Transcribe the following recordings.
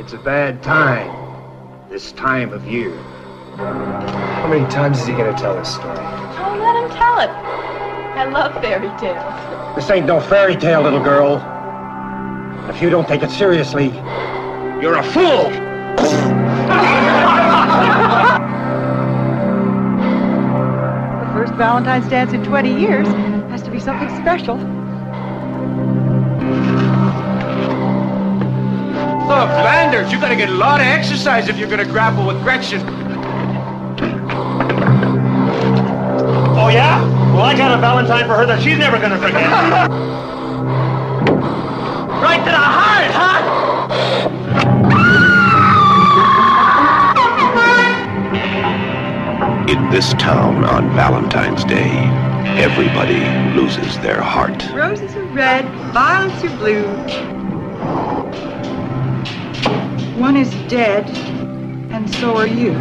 It's a bad time, this time of year. How many times is he gonna tell this story? Oh, let him tell it. I love fairy tales. This ain't no fairy tale, little girl. If you don't take it seriously, you're a fool! The first Valentine's dance in 20 years has to be something special. Look, Landers, you gotta get a lot of exercise if you're gonna grapple with Gretchen. Oh, yeah? Well, I got a Valentine for her that she's never gonna forget. Right to the heart, huh? In this town on Valentine's Day, everybody loses their heart. Roses are red, violets are blue. One is dead, and so are you.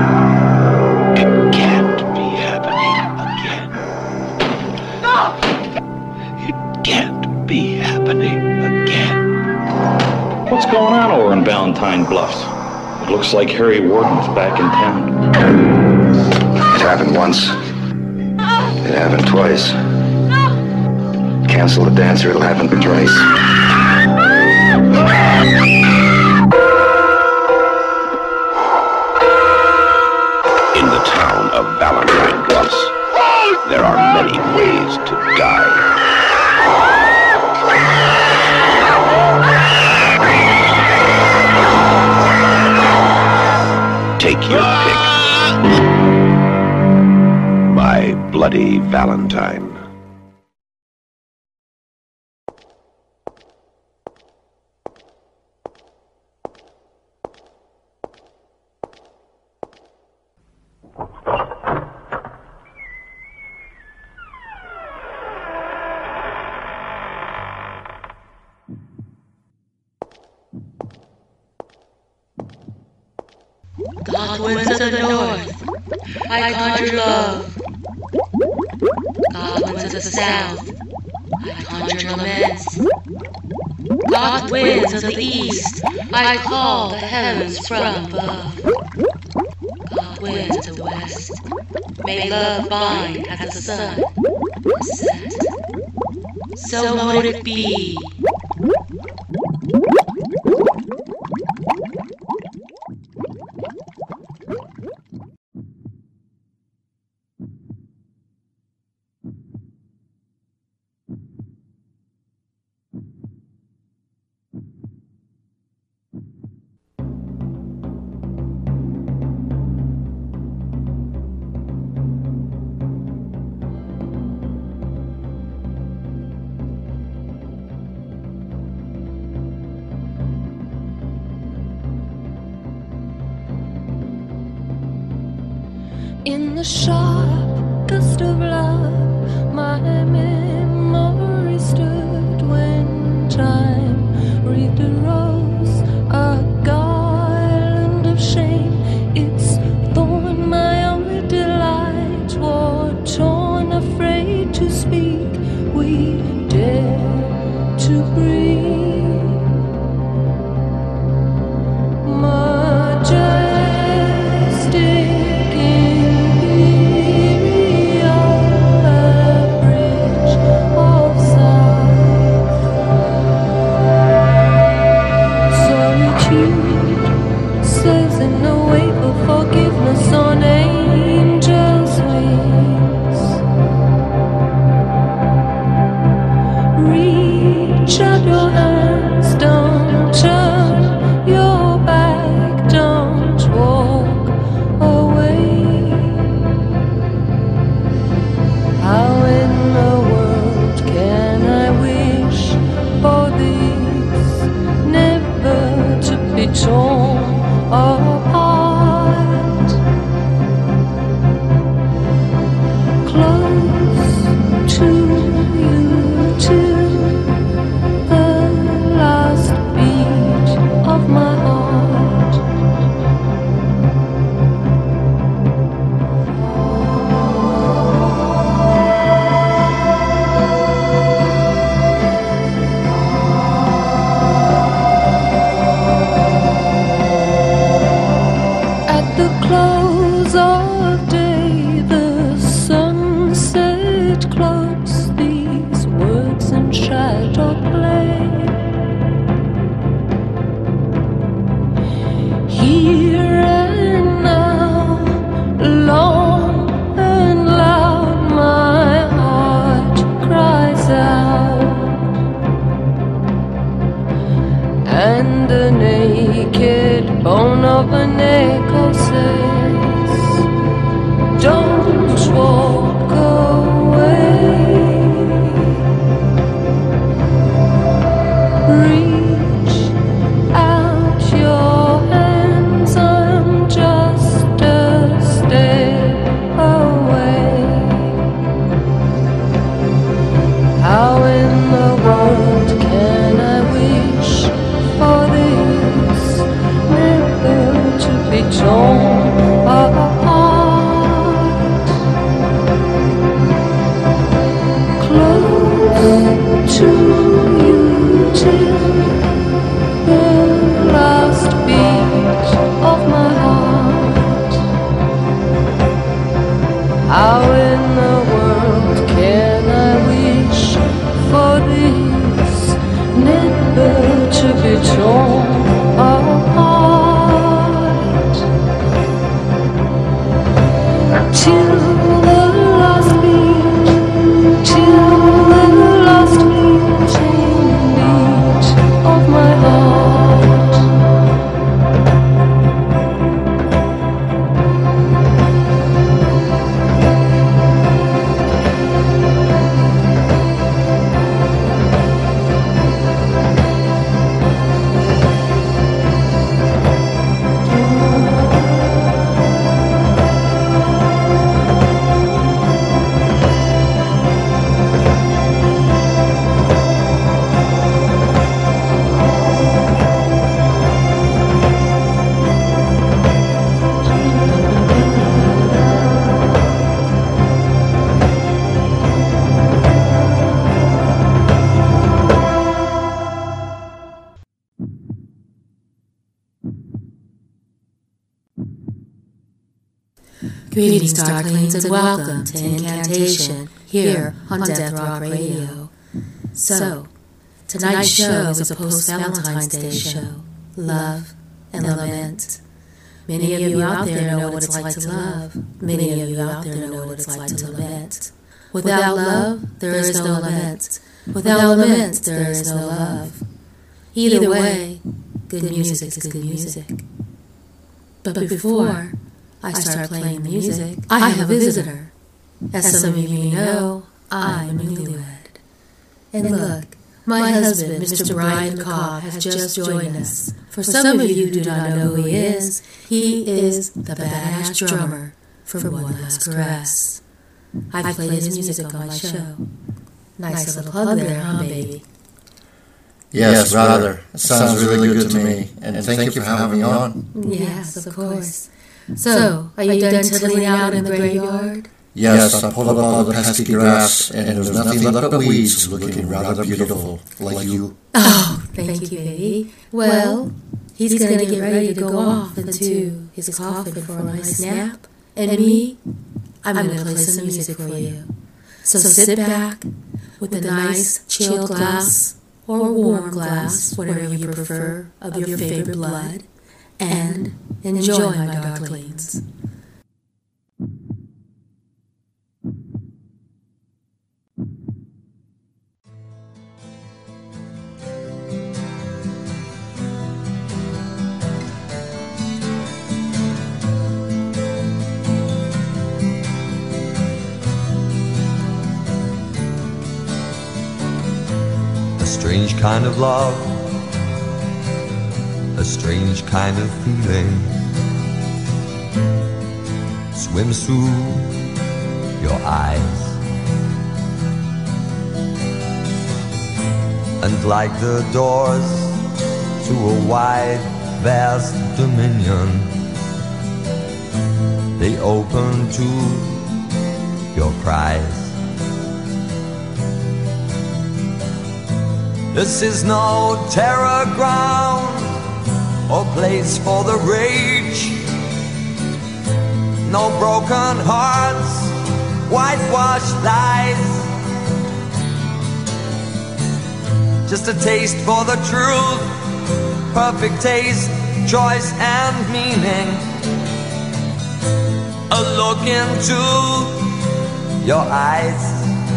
It can't be happening again. No! It can't be happening again. What's going on over in Valentine Bluffs? It looks like Harry Warden's back in town. It happened once. It happened twice. Cancel the dance or it'll happen twice. In the town of Valentine Bluffs, there are many ways to die. Take your pick. My Bloody Valentine. Goth winds of the north, I conjure love. Goth winds of the south, I conjure laments. Goth winds of the east, I call the heavens from above. Goth winds of the west, may love bind as the sun sets. So mote it be. In the sharp gust of love, my memory stood when time wreathed a rose, a garland of shame. Its thorn, my only delight, war torn, afraid to speak. We dare to breathe. Torn apart. the close of day, the sunset cloaks these words in shadow play. Here and now, long and loud, my heart cries out, and the naked bone of an echo says, don't walk away. Reach out your hands, I'm just a step away. How in the world can I wish for this, never to be torn apart? Close to you till the last beat of my heart. How in the world can I wish for this, never to be torn apart? Till the last beat, till the last fleeting beat of my heart. Greetings, Darklings, and welcome to Incantation here on Death Rock Radio. So, tonight's show is a post-Valentine's Day show, Love and Lament. Many of you out there know what it's like to love. Many of you out there know what it's like to lament. Without love, there is no lament. Without lament, there is no love. Either way, good music is good music. But before I start playing the music, I have a visitor. As some of you know, I'm newlywed. And look, my husband, Mr. Brian Cobb, has just joined us. For some of you who do not know who he is the badass drummer for One Last Caress. I've played his music on my show. Nice little plug there, huh, baby? Yes, rather. It sounds really good to me. And thank you for having me on. Yes, of course. So, are you done tiddling out in the graveyard? Yes, I pulled up all the pesky grass, and there was nothing left but weeds, looking rather beautiful, like you. Oh, thank you, baby. Well, he's going to get ready to go off into his coffin for a nice nap. And me, I'm going to play some music for you. So sit back with a nice chilled glass or warm glass, whatever you prefer, of your favorite blood, and enjoy, my darklings. A strange kind of love, a strange kind of feeling swims through your eyes, and like the doors to a wide, vast dominion, they open to your cries. This is no terror ground or place for the rage. no broken hearts, whitewashed lies. Just a taste for the truth, perfect taste, choice and meaning. A look into your eyes.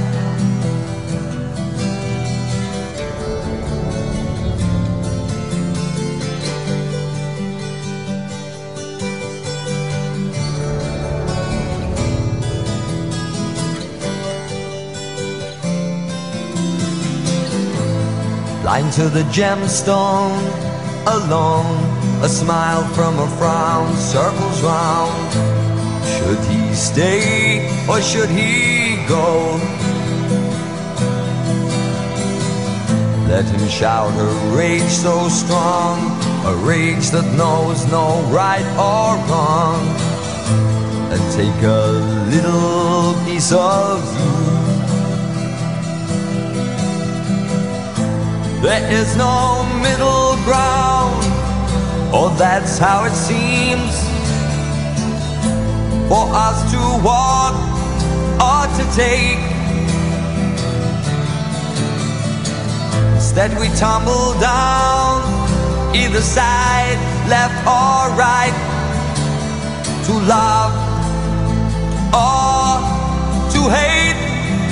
Blind to the gemstone, alone, a smile from a frown circles round. Should he stay or should he go? Let him shout a rage so strong, a rage that knows no right or wrong, and take a little piece of you. There is no middle ground, or that's how it seems, for us to walk or to take. Instead we tumble down, either side, left or right, to love or to hate.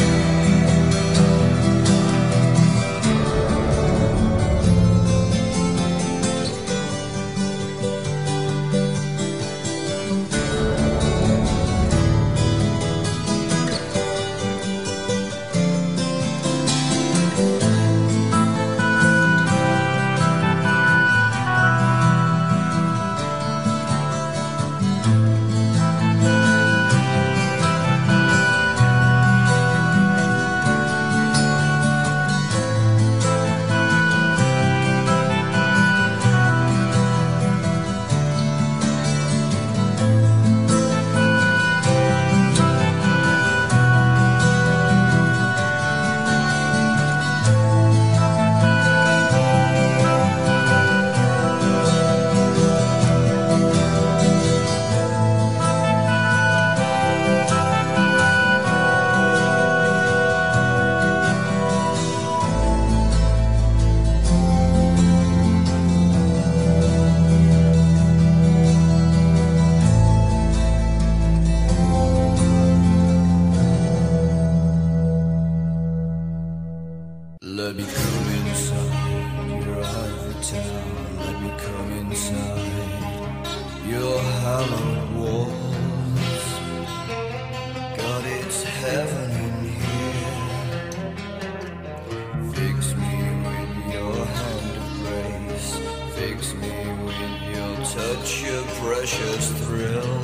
Let me come inside your ivory town. Let me come inside your hallowed walls. God, it's heaven in here. Fix me with your hand of grace. Fix me with your touch, your precious thrill.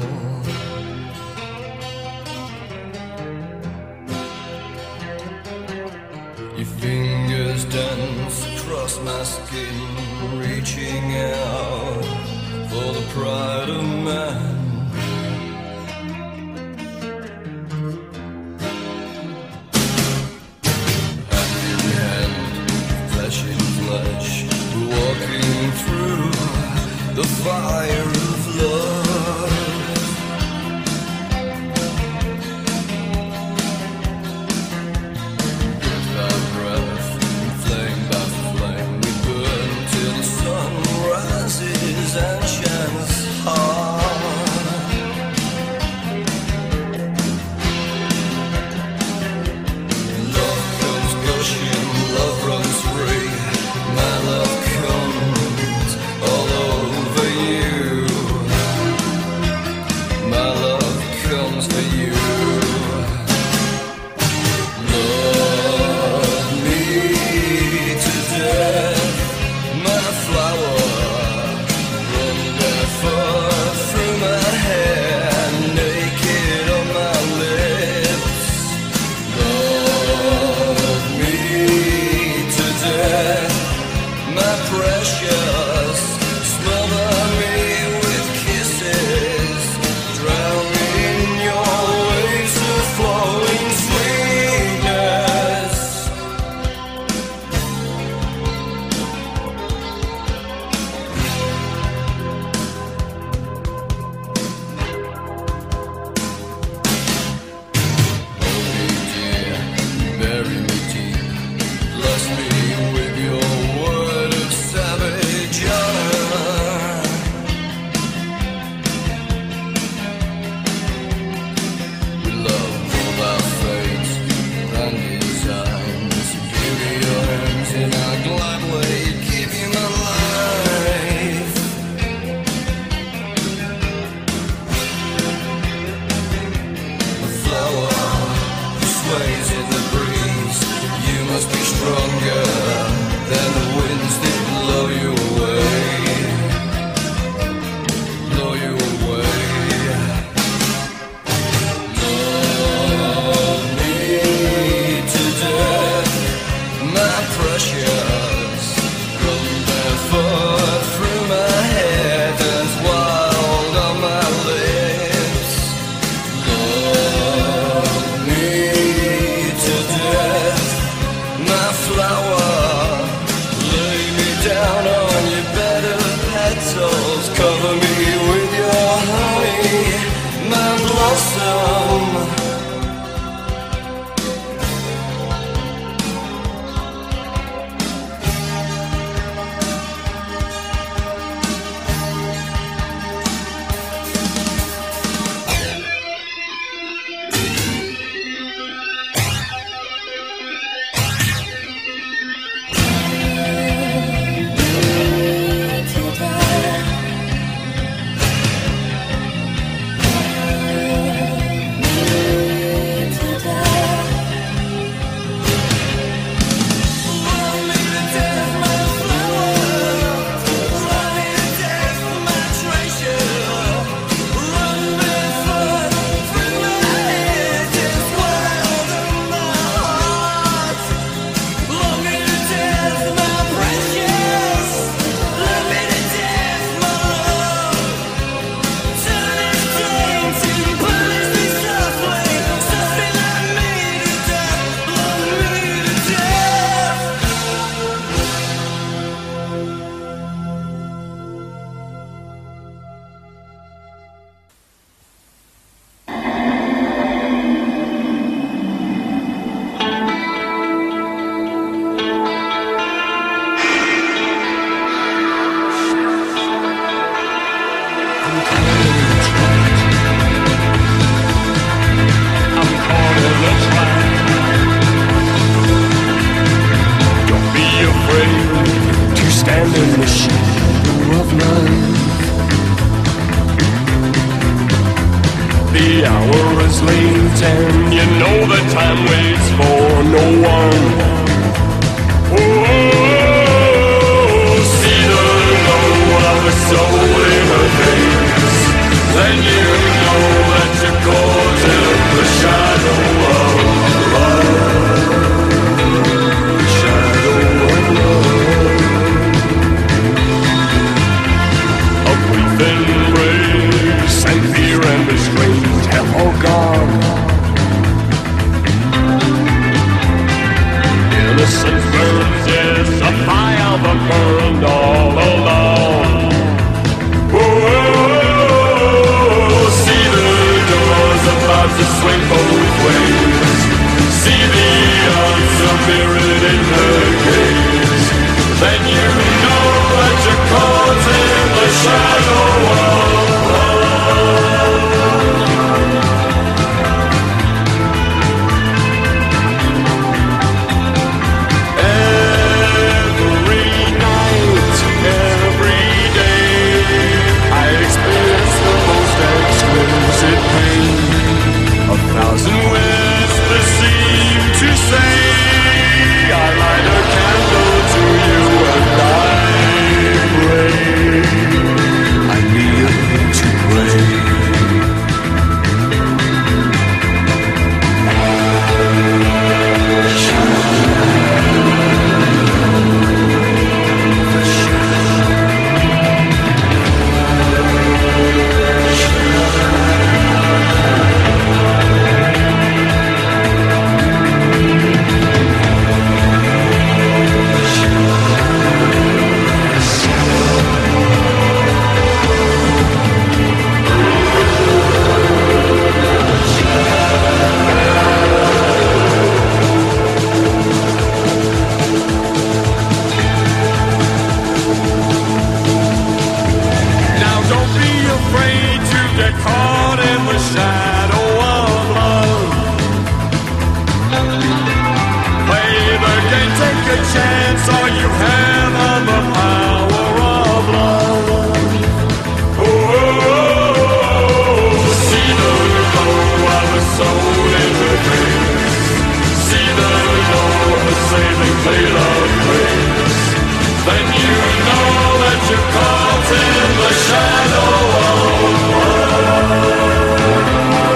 Your fingers dance across my skin, reaching out for the pride of man. Hand in hand, flesh in flesh, walking through the fire of love. And shines hard. is late and you know that time waits for no one. Oh, see the glow of the soul in her face, then you know that you're caught in the shadow of love. The shadow of love. A brief embrace and fear and restraint have all gone. Innocence burns, yes, a fire that burned all along. Oh, see the doors about to swing both ways. See the answer mirrored in her gaze. Then you know that you're caught in the shadow of shadow of love.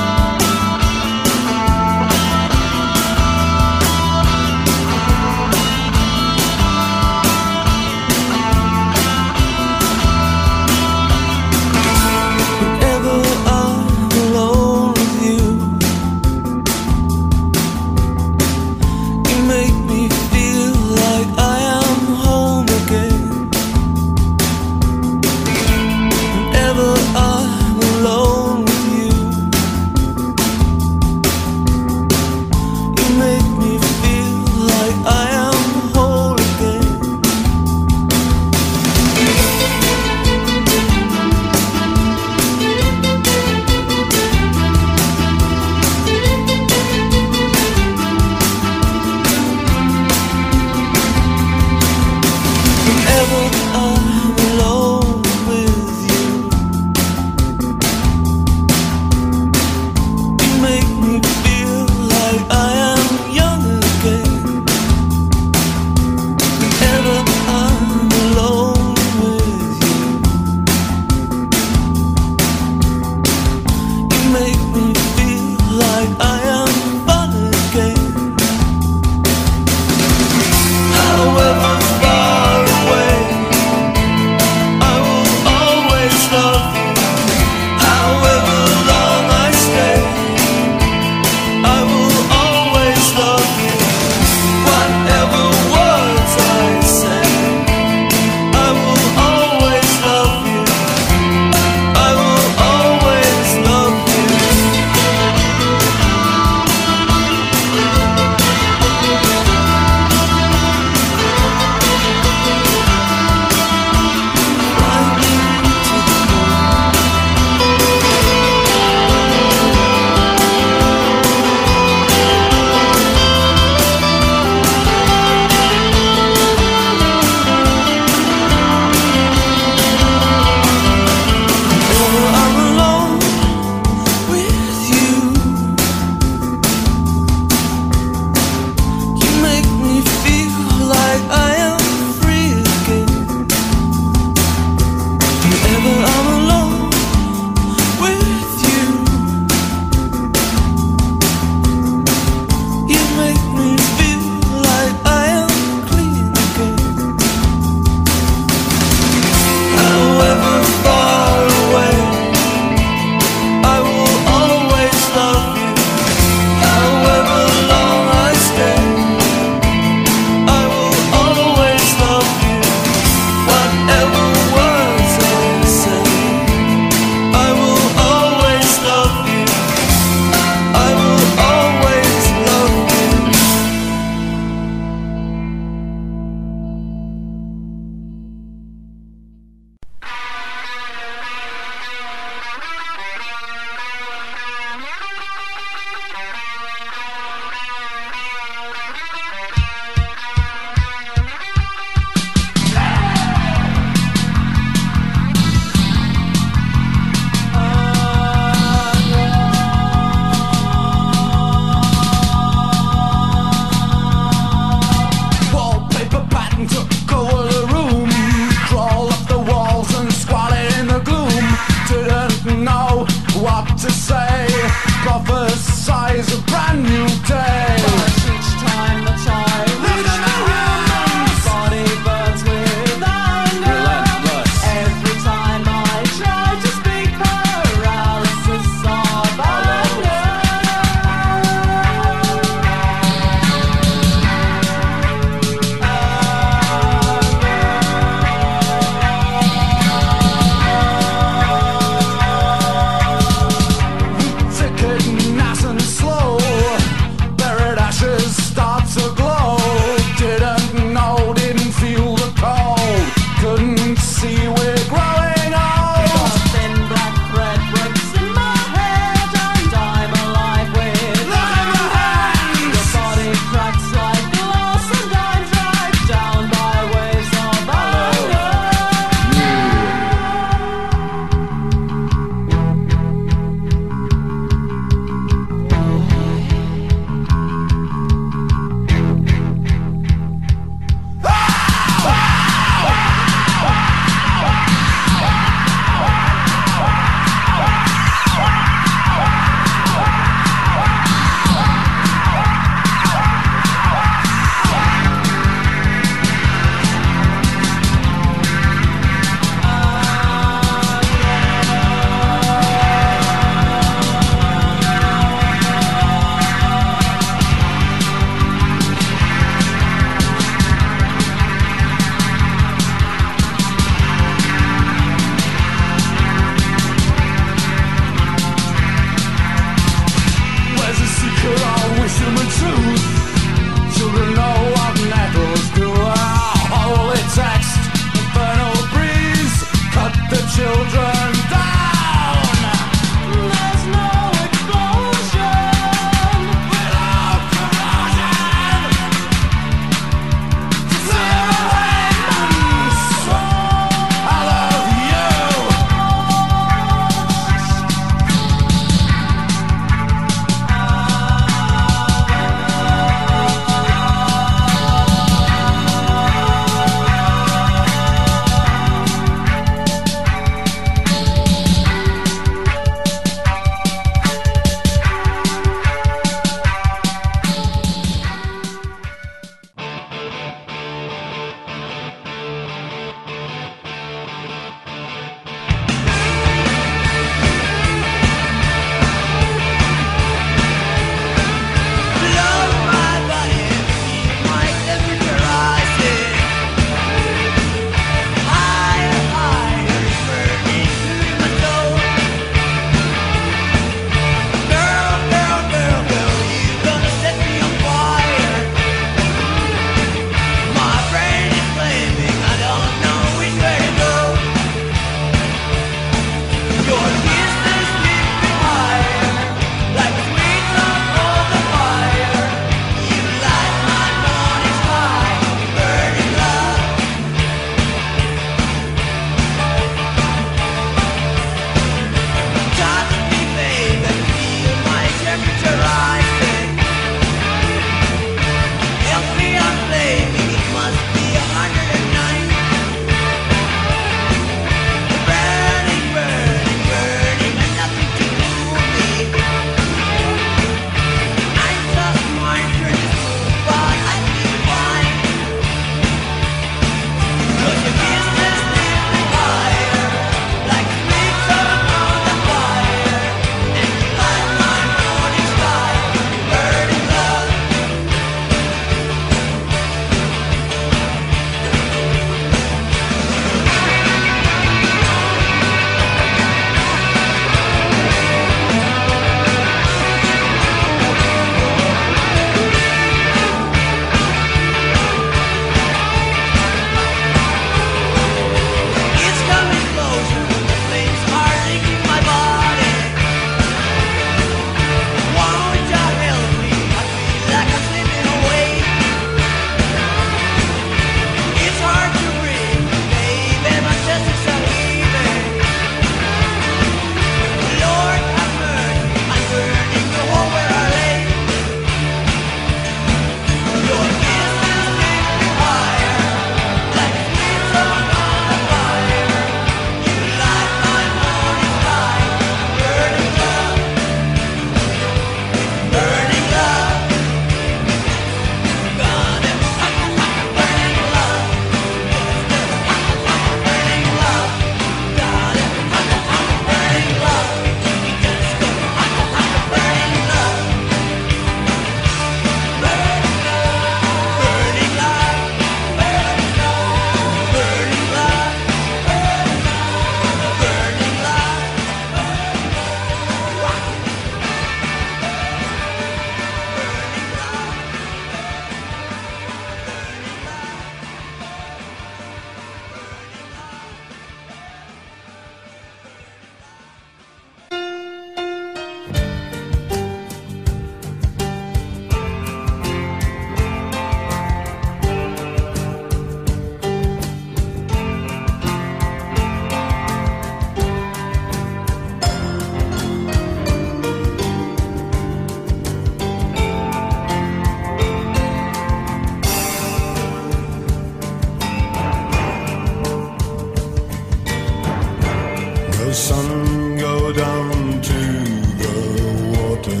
the sun go down to the water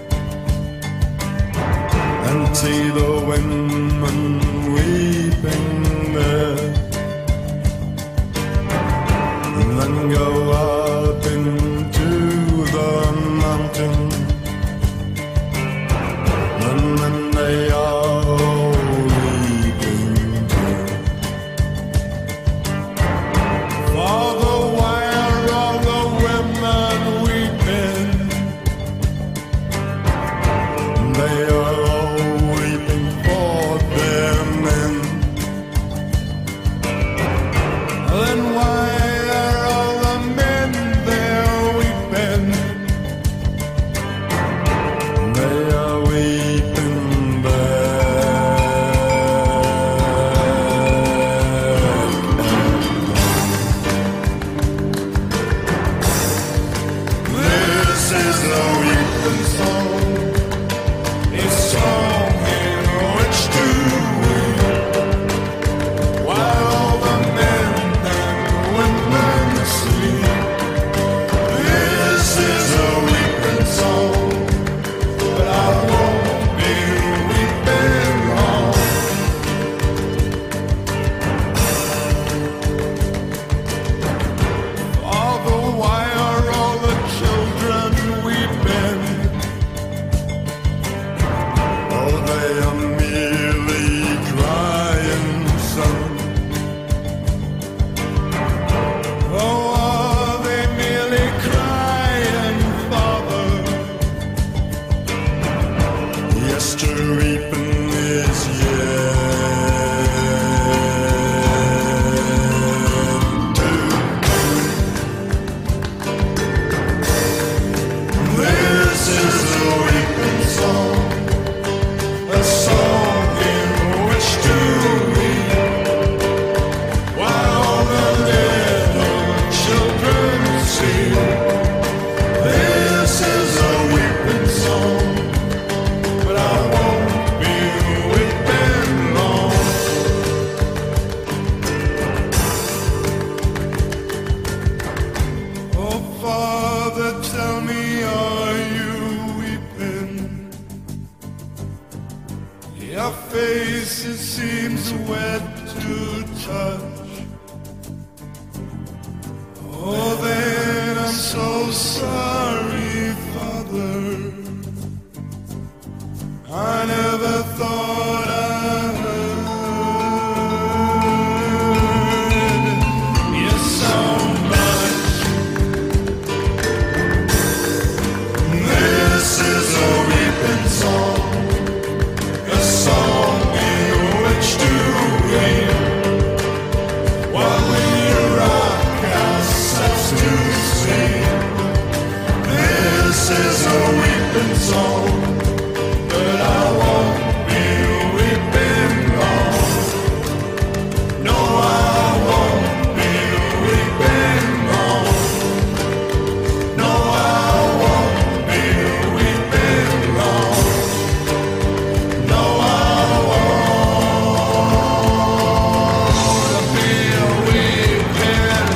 and see the women weeping there, and then go up into the mountain, and then they are all weeping too. Father, why are all the women weeping? They are all weeping for their men. Then why are all the men there weeping? They are weeping back. This is the weeping song, a song in which to weep, while all the men and women sleep. This is a weeping song, but I won't be weeping long. Father, why are all the children weeping? Oh, they are merely crying, son. Oh, are they merely crying, Father? Yes, to weeping is yet to This is a weeping song, a song in which to weep, while all the little children sing. This is a weeping song, but I won't be weeping long. Oh, Father, tell me, are you weeping? Your face, it seems wet to touch. Oh, then I'm so sorry, Father. I never thought I heard you so much. This is a weeping song, a song in which to weep, while we rock ourselves to sleep. This is a weeping song, but I won't be weeping long. No, I won't be weeping long. No, I won't be weeping long. No, I won't be weeping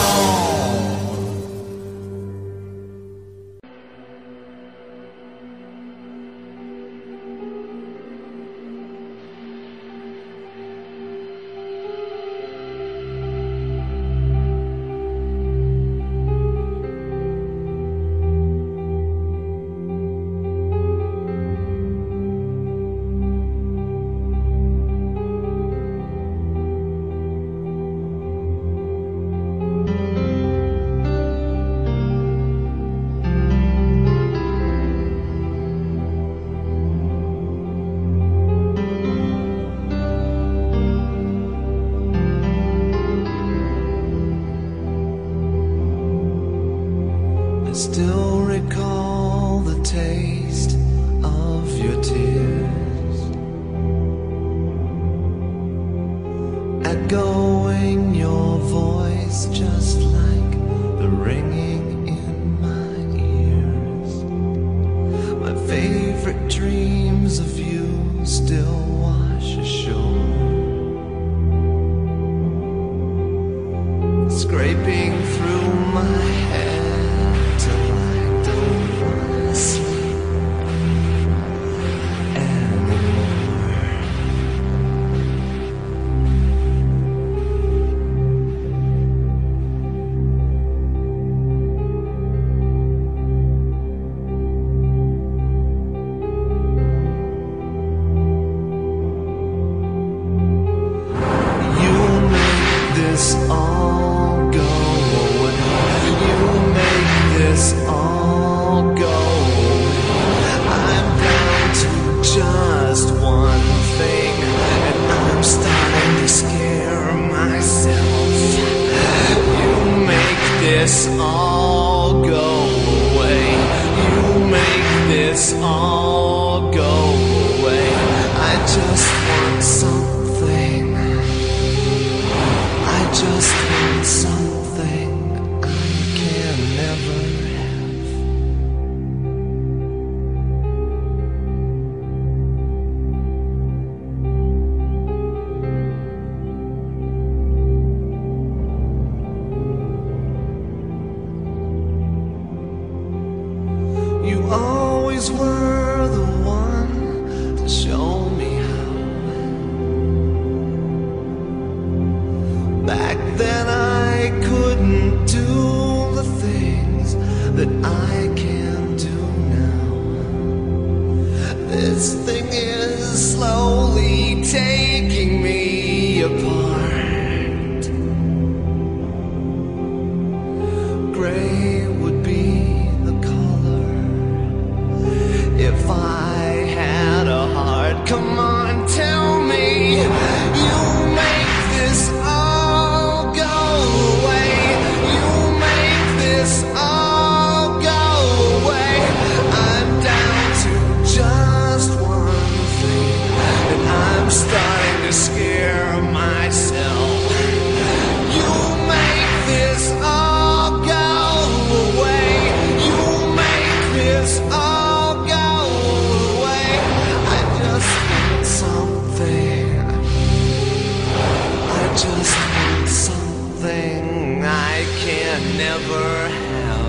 Still recall the taste of your tears, echoing your voice just like the ringing in my ears. My favorite dreams of you still wash ashore, scraping through my head till I don't wanna sleep anymore. You make this all go away. You make this all go away. I'm down to just one thing, and I'm starting to scare myself. You make this all go away. You make this all go away. I just want something. I just want something I can never have. You always were the one to show me how. Back then I couldn't do the things that I can do now. This thing is slowly taking me apart. Gray would be the color if I had a heart. Come on, tell me. You make this all go away. You make this all go away. I'm down to just one thing, and I'm starting to scare myself. You make this all go away. You make this all go away. I just want something. I just want something I can never have.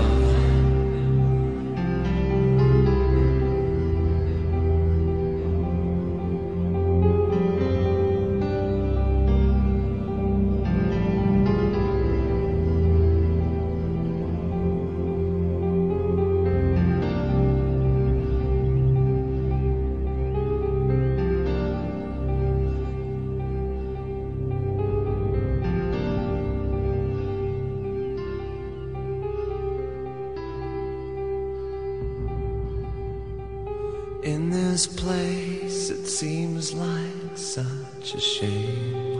In this place, it seems like such a shame.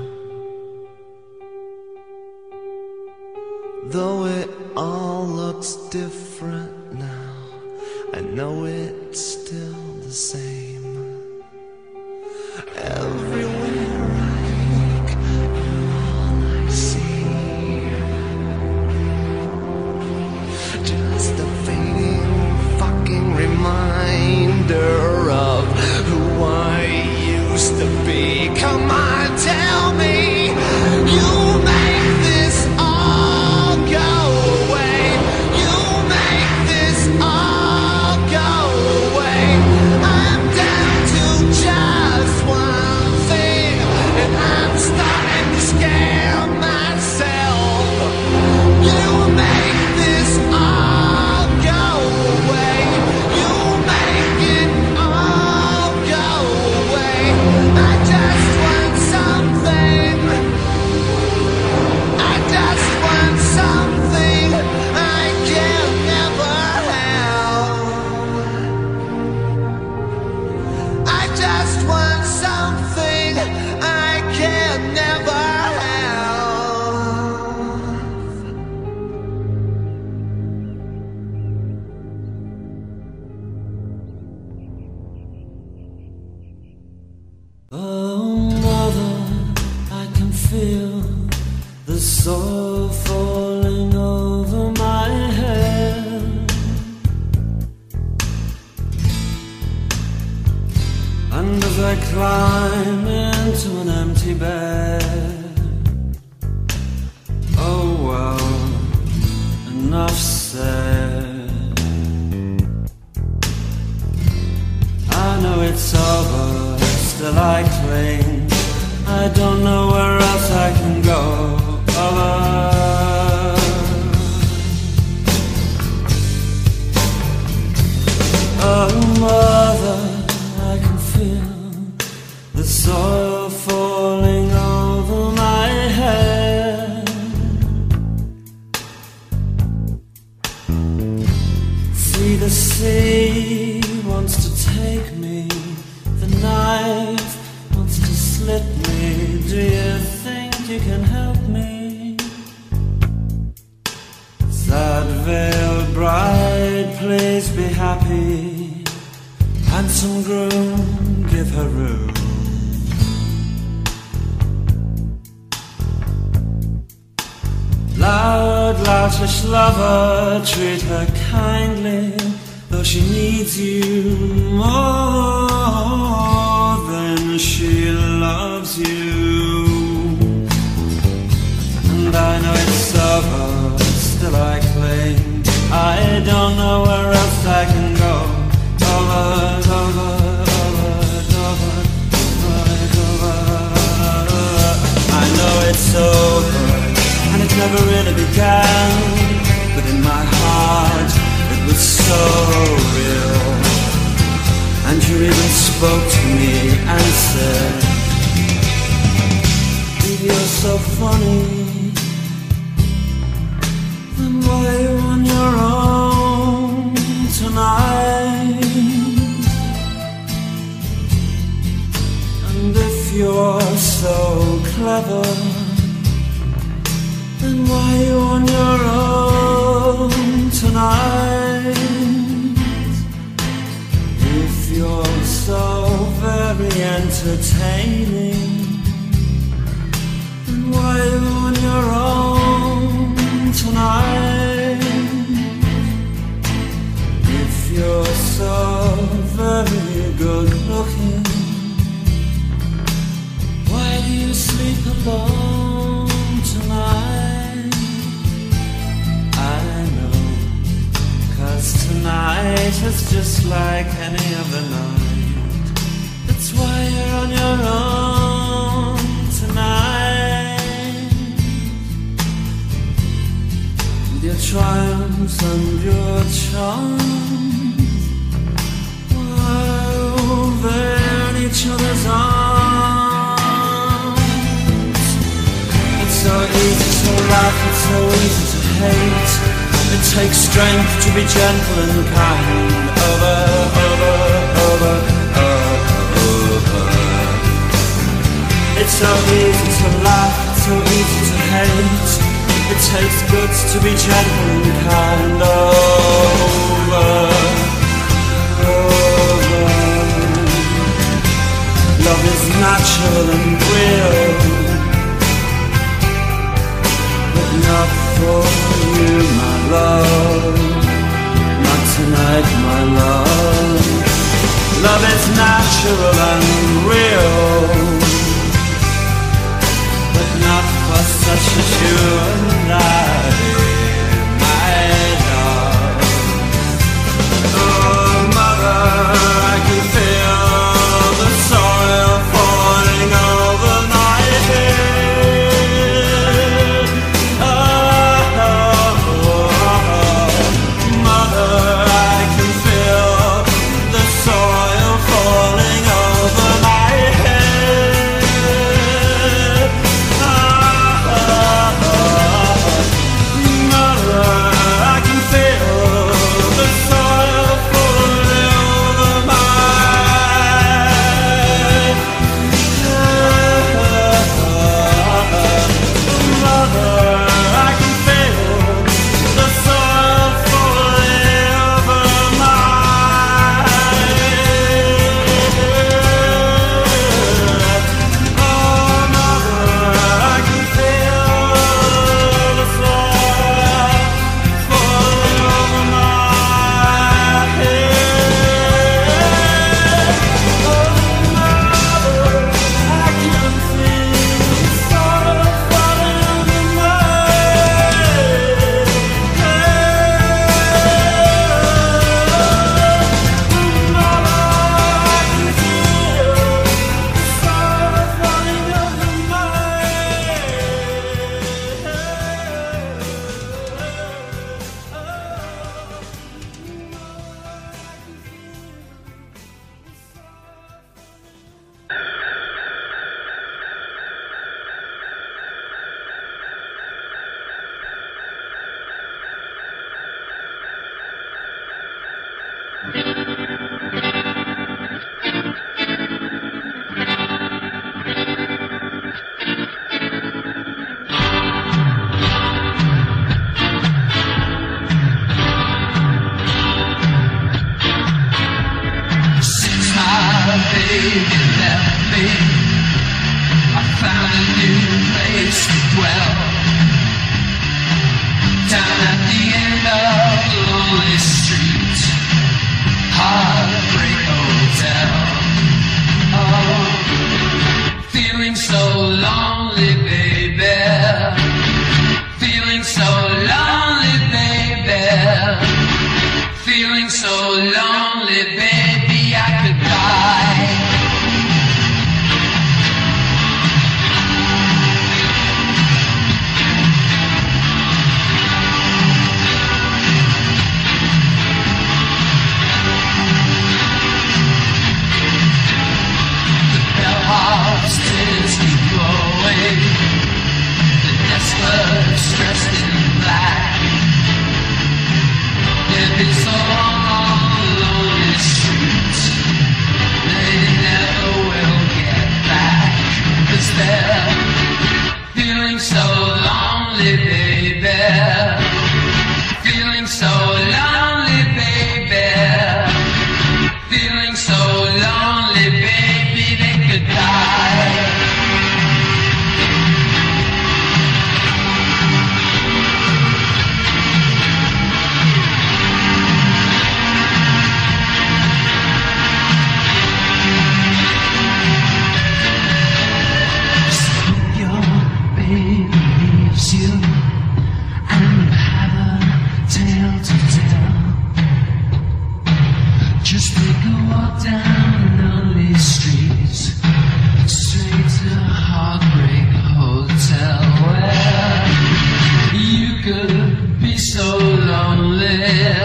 Though it all looks different now, I know it's still the same. Everywhere I look, you're all I see. Just a fading fucking reminder of who I used to be. Come on, tell me. You make this all go away. You make this all go away. I'm down to just one thing, and I'm starting to scare myself. You make this all go away. You make it all go away. I just want something. I just want something I can never have. I just want something I can never have. Oh, mother, I can feel the soul falling over my head. And as I climb into an empty bed, oh well, and enough said. I know it's over, still I cling. I don't know where else I can go. Oh, mother, I can feel the soil falling over my head. See, the sea wants to take me, the knife wants to slit me. Do you think you can help me? Sad veiled bride, please be happy. Handsome groom, give her room. Loud, loutish lover, treat her kindly, though she needs you more than she loves you. And I know it's over, still I cling. I don't know where else I can go. I know it's over, and it never really began, but in my heart it was so real. And you even spoke to me and said, if you're so funny, then why are you on your own tonight? And if you're so clever, then why are you on your own tonight? If you're so very entertaining, then why are you on your own tonight? If you're so very good looking, why do you sleep alone tonight? I know, 'cause tonight is just like any other night. That's why you're on your own tonight. With your triumphs and your charms, while they're in each other's arms. It's so easy to laugh, it's so easy to hate. It takes strength to be gentle and kind. Over, over, over, over. It's so easy to laugh, it's so easy to hate. It takes guts to be gentle and kind. Over, over. Love is natural and real, but not for you, my love. Not tonight, my love. Love is natural and real, but not for such as you and I, my love. Oh, mother, I can feel the soil falling over my head. Mother, I can feel the soil falling over my head. lonely, baby. Feeling so lonely, baby, I could die. The bellhop's tears keep flowing. The desperate dressed in black. They've been so long on the lonely streets, they never will get back. 'Cause they're feeling so lonely, baby. Feeling so lonely, baby. Feeling so lonely, baby, they could die. Leaves you and you have a tale to tell. Just take a walk down lonely streets, straight to Heartbreak Hotel, where you could be so lonely,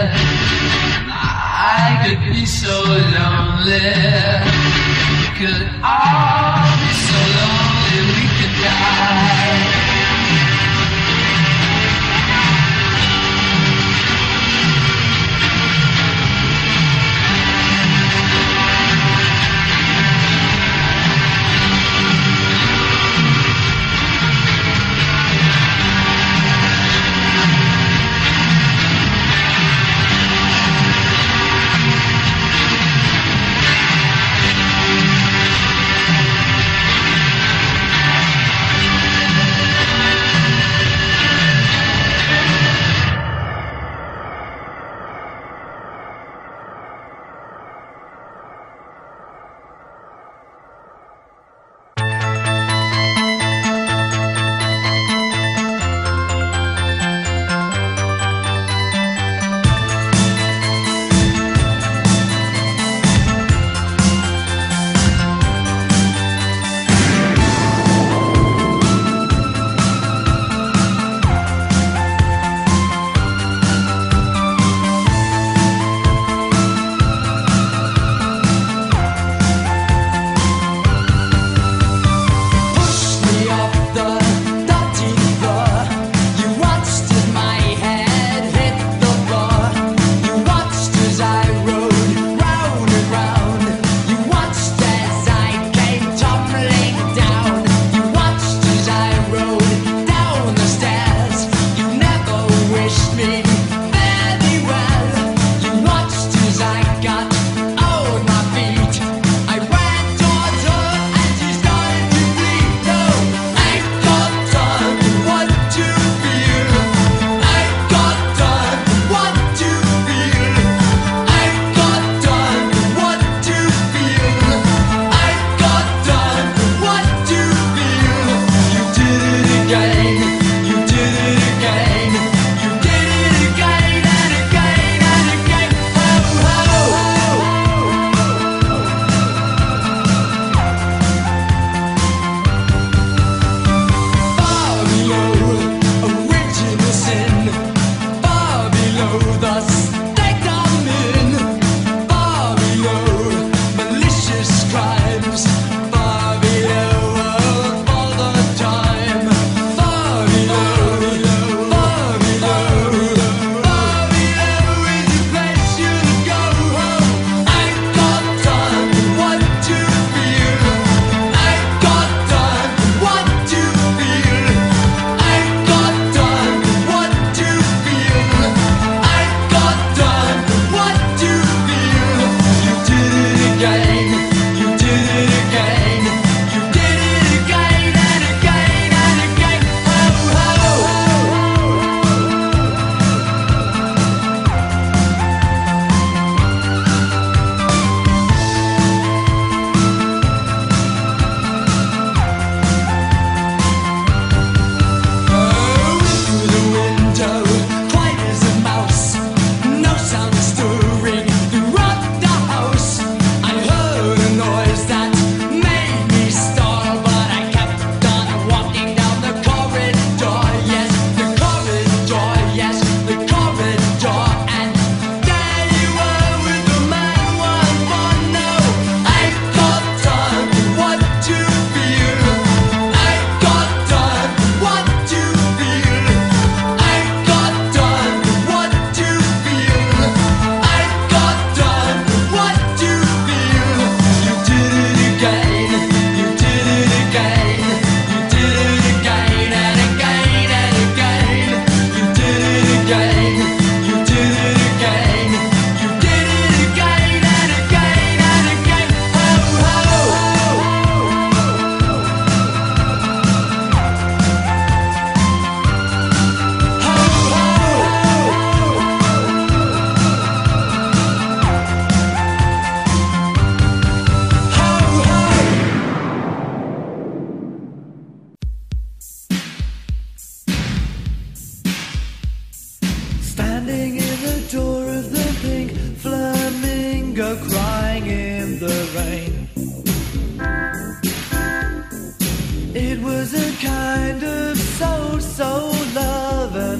I could be so lonely, we could all be so lonely we could die.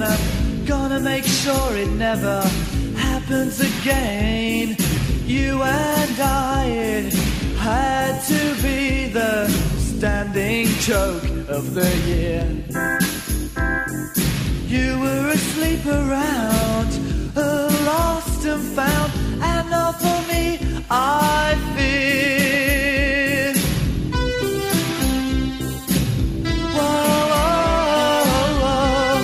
I'm gonna make sure it never happens again. You and I, it had to be the standing joke of the year. You were asleep around, lost and found, and not for me, I fear. Whoa, whoa, whoa.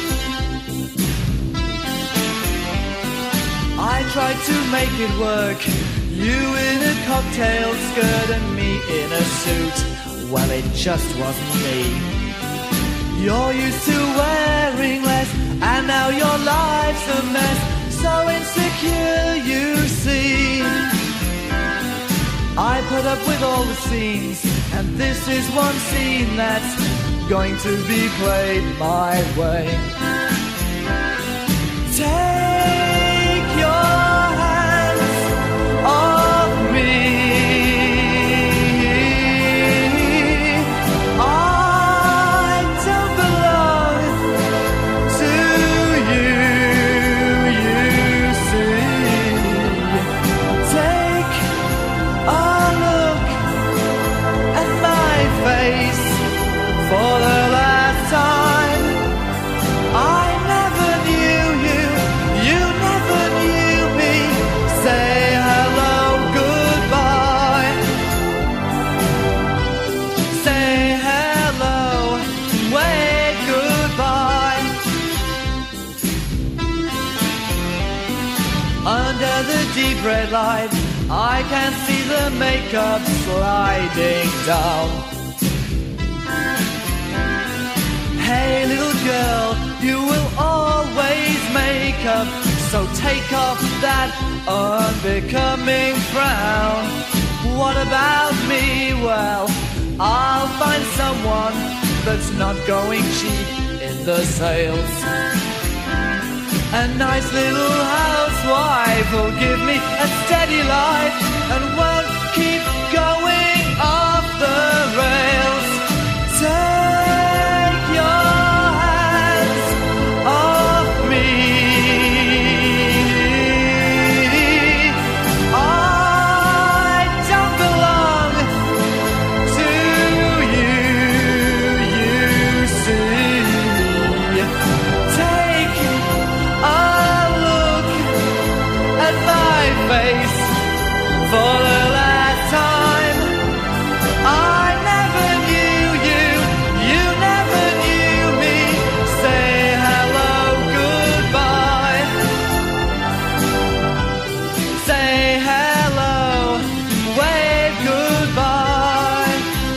I tried to make it work, you in a cocktail skirt and me in a suit. Well, it just wasn't me. You're used to wearing less, and now your life's a mess. So insecure, you see. I put up with all the scenes, and this is one scene that's going to be played my way. Take your hands off me. For the last time, I never knew you, you never knew me. Say hello, goodbye. Say hello, wave goodbye. Under the deep red light, I can see the makeup sliding down. Hey little girl, you will always make up, so take off that unbecoming frown. What about me? Well, I'll find someone that's not going cheap in the sales. A nice little housewife will give me a steady life and won't keep going off the rails. Take your hands off me. I don't belong to you, you see. Take a look at my face for the last time. I never knew you, you never knew me. Say hello, goodbye. Say hello, wave goodbye.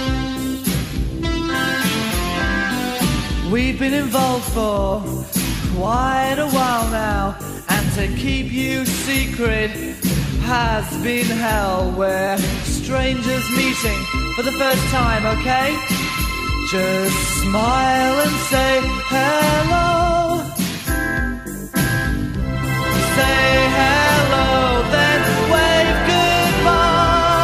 We've been involved for quite a while now, and to keep you secret has been hell. We're strangers meeting for the first time, okay? Just smile and say hello. Say hello, then wave goodbye.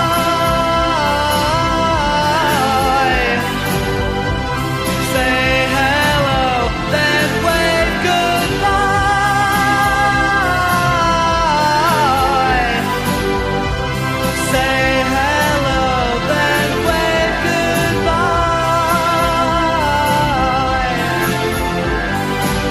Say hello, then wave goodbye. Say hello, then wave goodbye.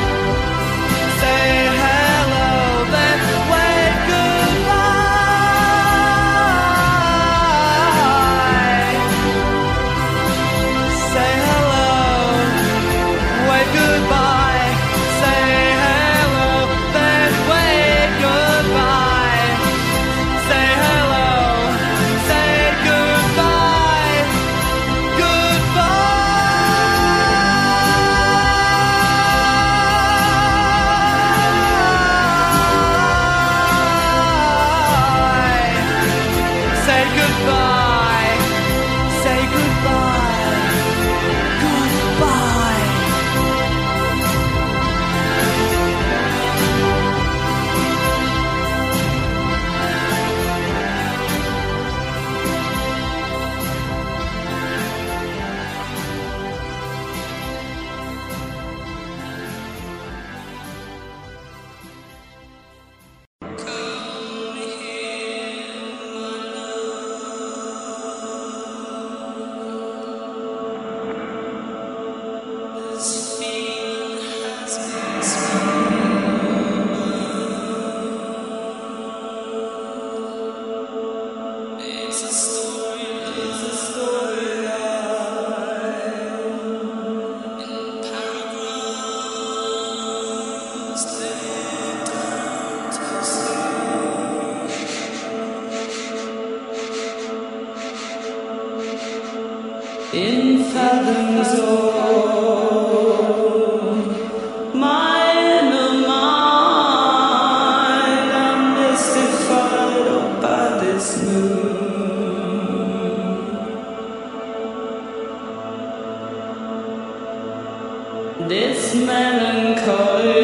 in fathoms all. My inner mind, I'm mystified by this moon. This melancholy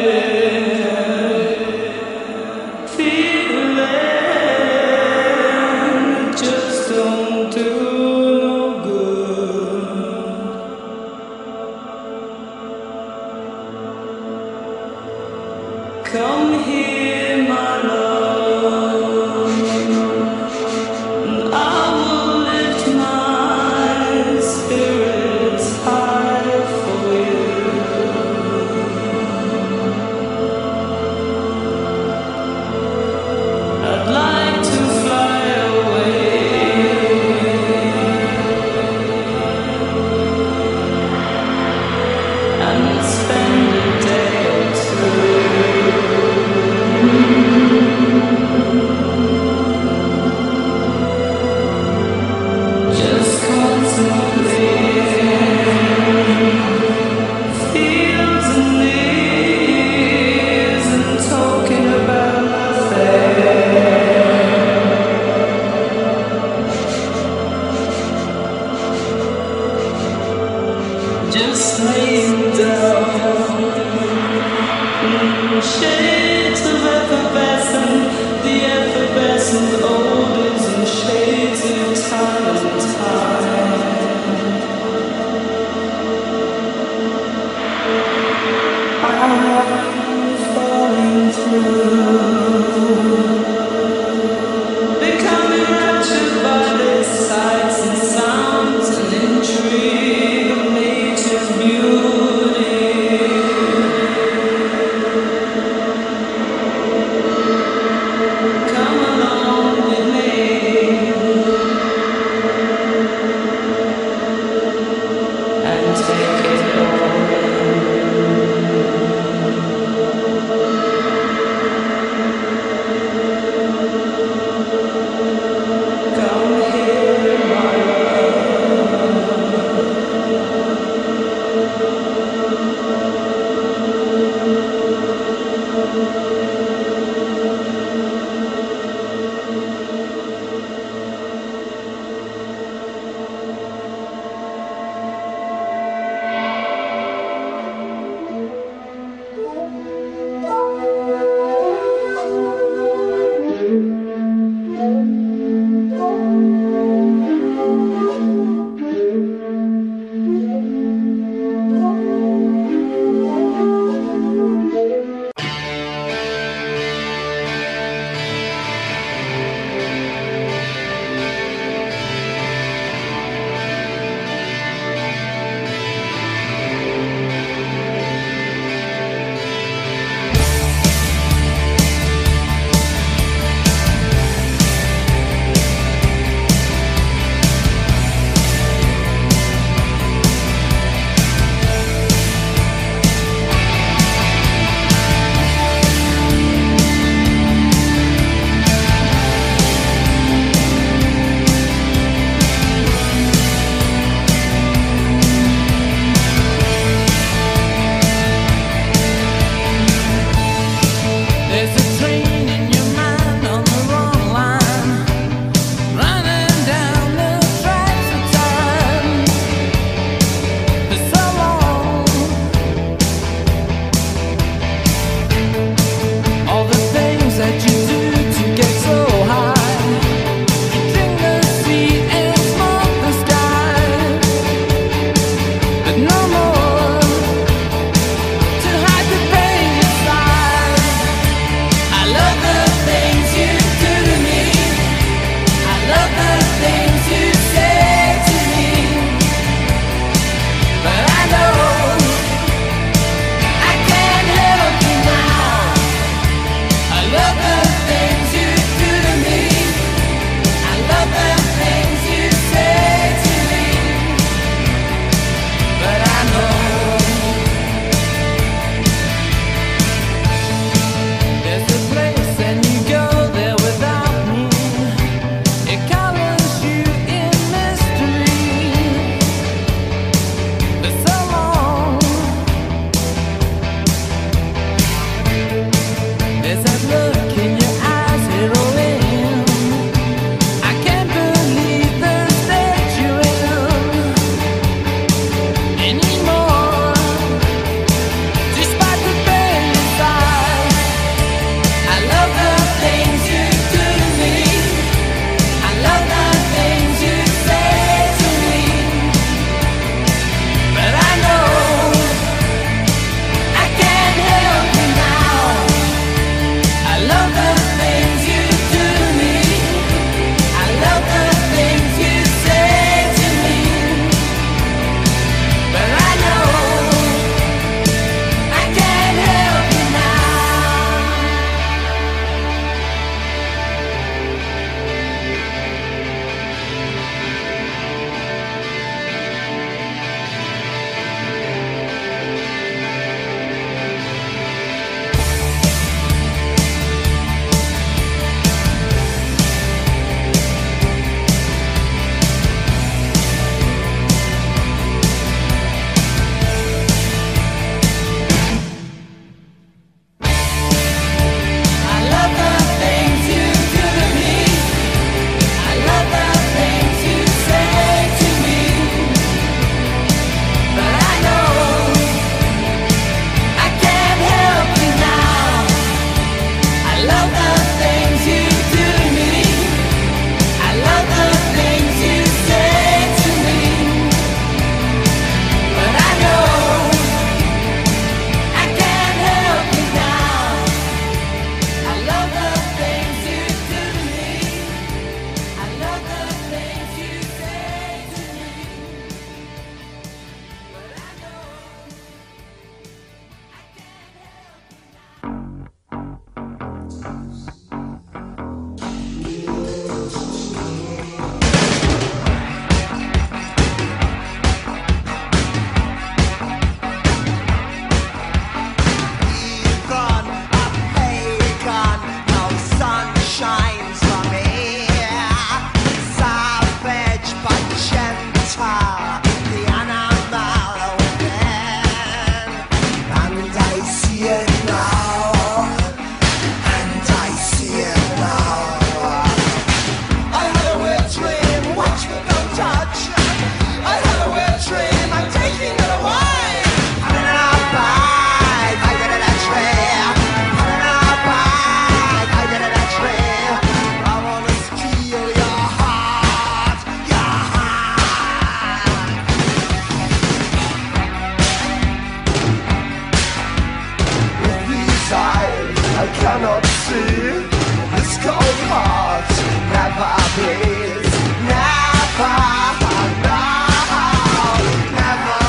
feeling just don't do no good. Come here, my love, and I will lift my spirits high for you. I'd like to fly away and spend a day or two just contemplating fields and leaves and talking about nothing. Just laying down shades of effervescent, the effervescent odors and shades of time and time. I'm falling through, becoming raptured by the sights and sounds and intrigue of nature's beauty. Come along with me and take it all in. Come here, my cannot see this cold heart never bleeds. Never, no, never.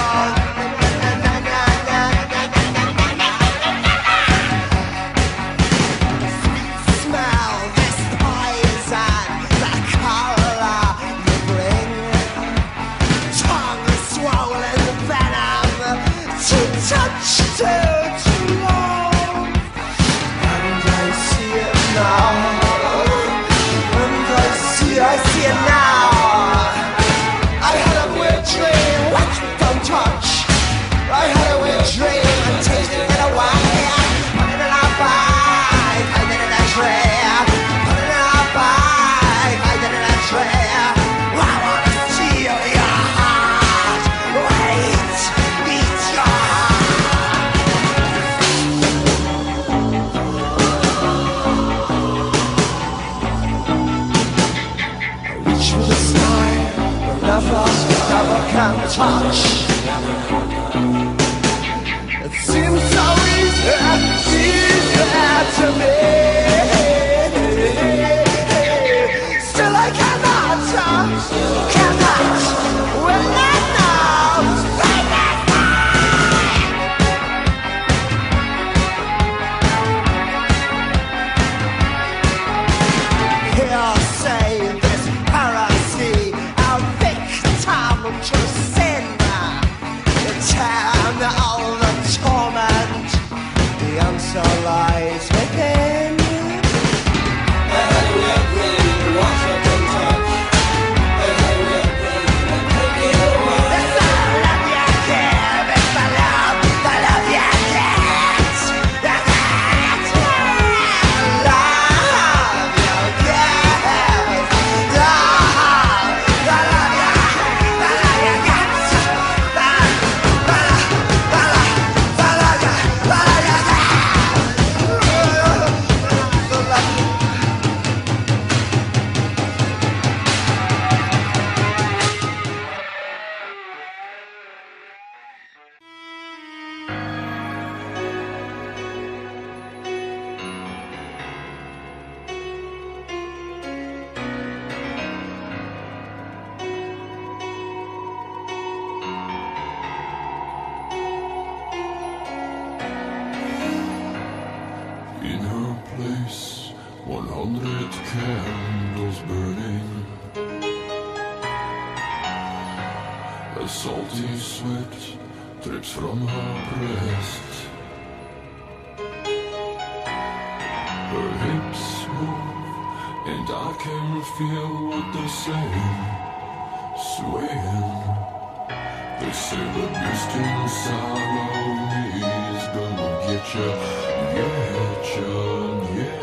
Smell this poison, the color you bring. Tongue swollen venom to touch, to love. And I see it now. And I see it now. I had a weird dream, what? Don't touch. I had a weird dream, I'm taking it away. Put it in a bag, I did it in a tray. Put it in a bag, I did it in a tray. I wanna steal your heart. Wait, eat your heart. Reach for the sky, but never can touch. It seems so easy to me. Still I cannot, will not know. Here say this heresy, our victim to sin. Turn all the torment, the answer lies within. I had a weird dream, watch up and touch. I had a weird dream, and take it away. That's the love you give, it's the love you get. That's it. Love you give, the love you get. In her place, 100 candles burning. A salty sweat drips from her breast. Her hips move, and I can feel what they're saying, swaying. They say the beast inside of me is gonna get ya, yeah.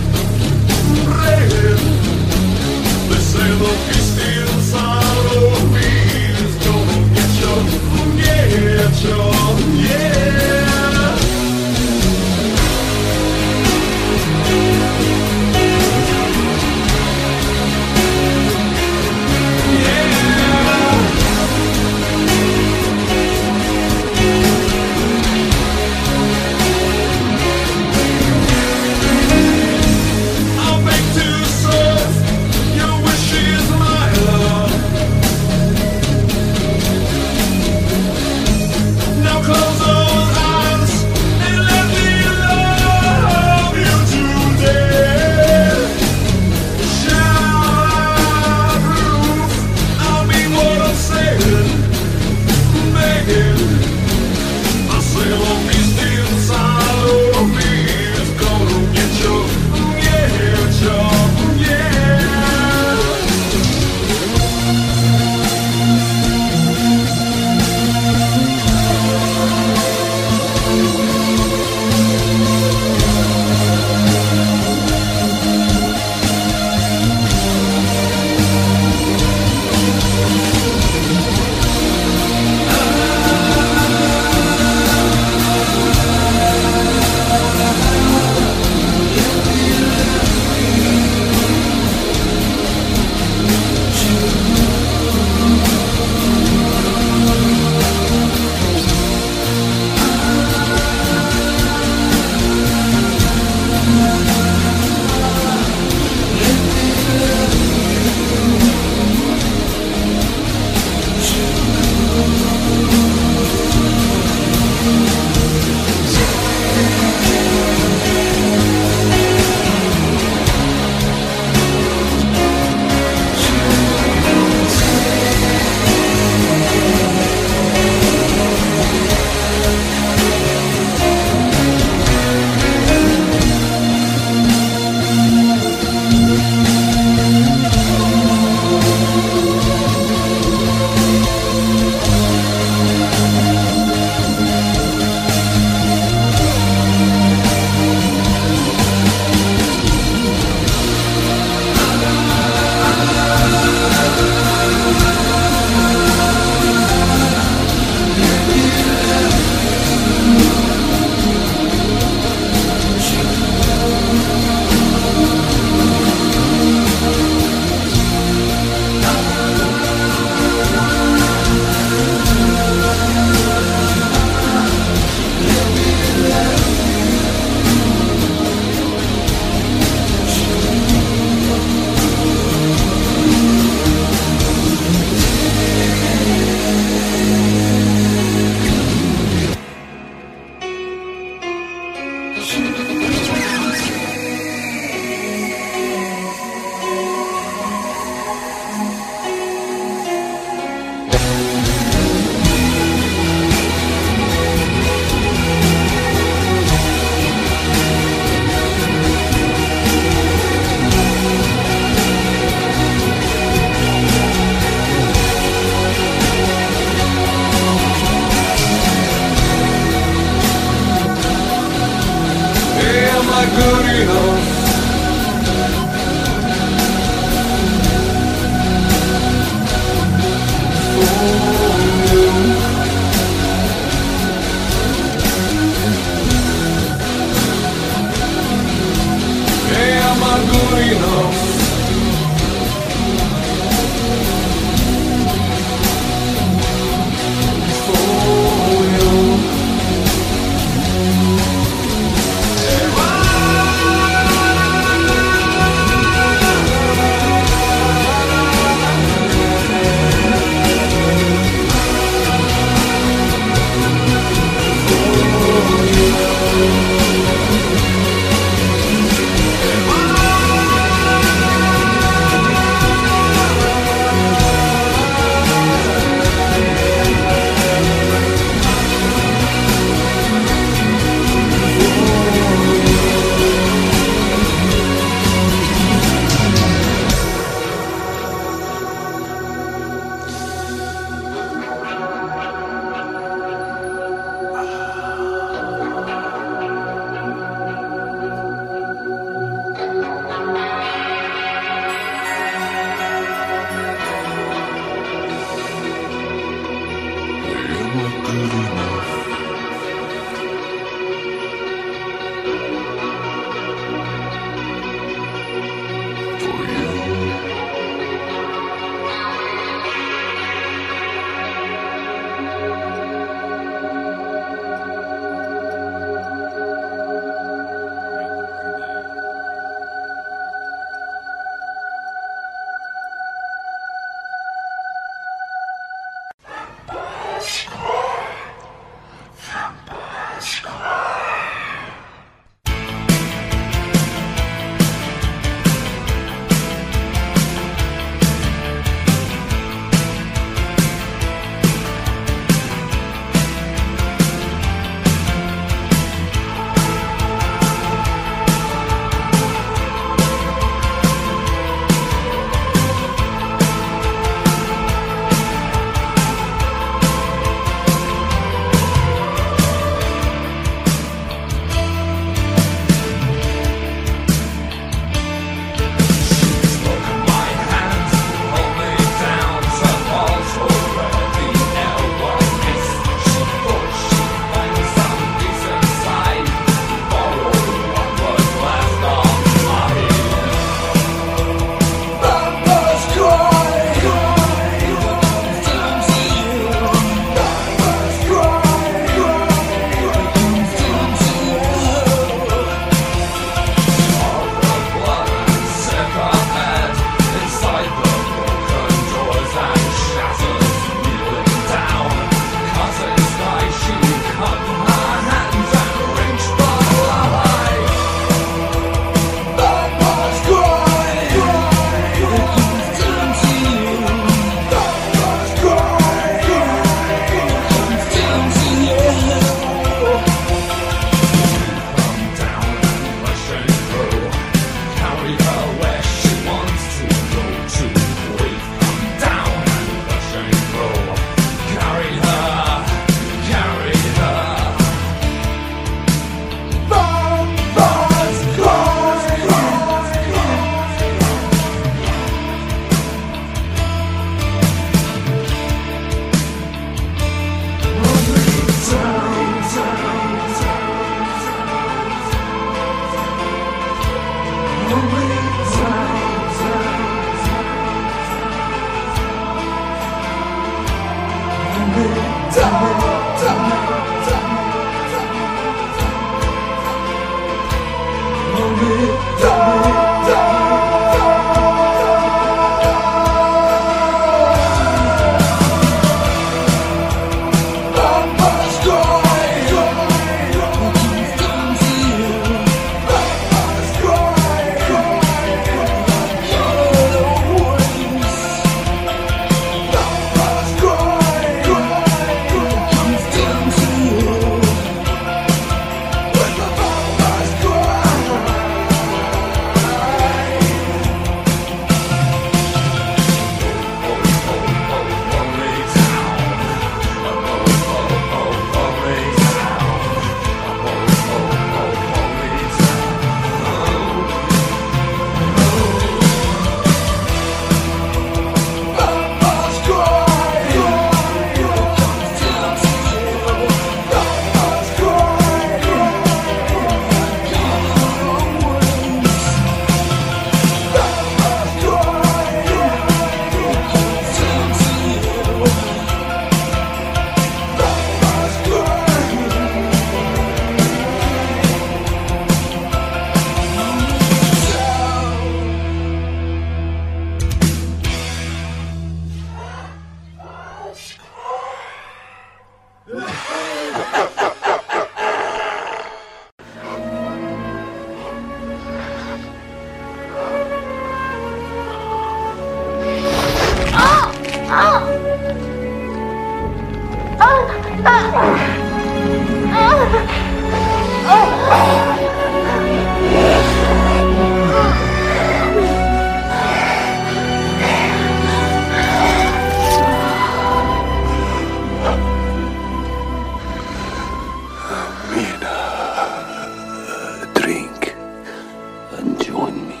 Drink and join me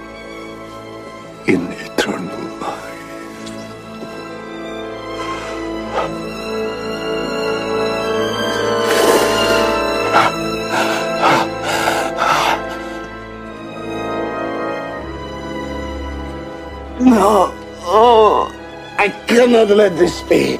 in eternal life. No, oh, I cannot let this be.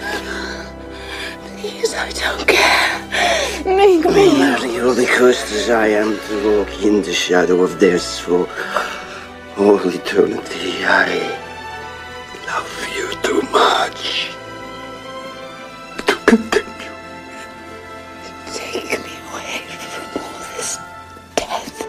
Please, I don't care. Make me. Mary, only cursed as I am to walk in the shadow of death for all eternity. I love you too much to continue. Take me away from all this death.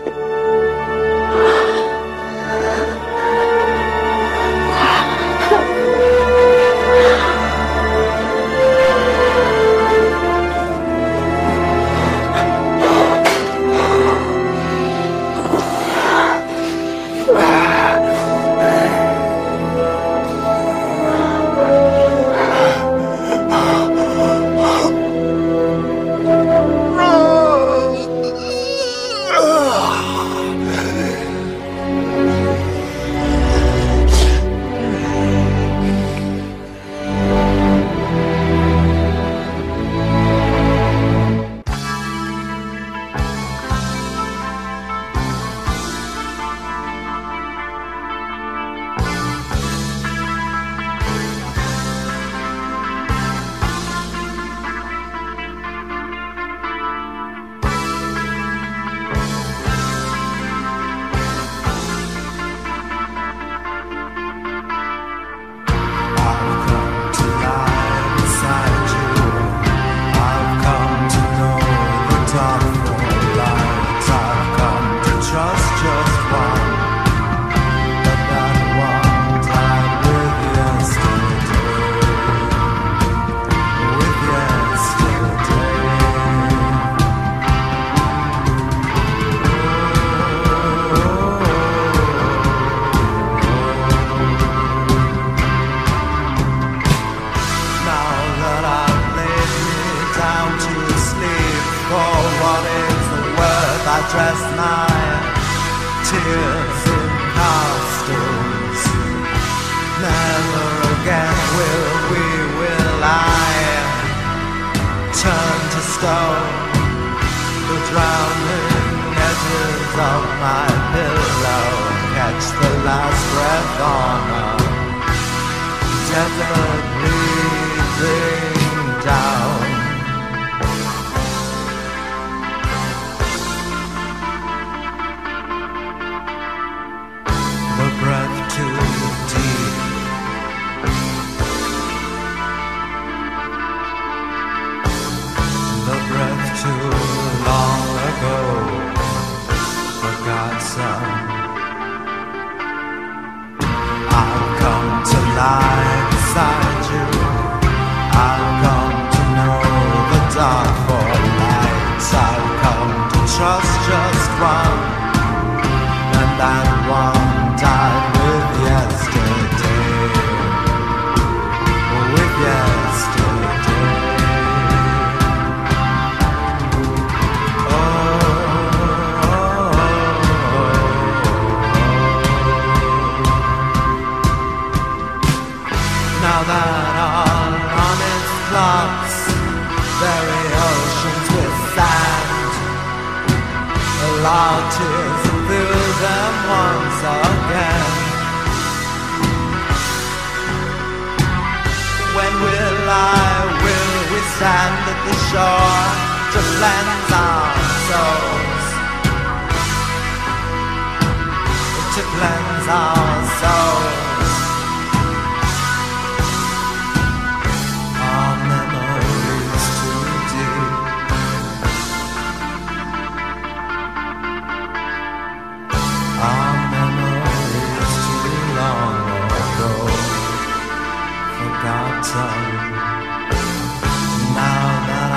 Now that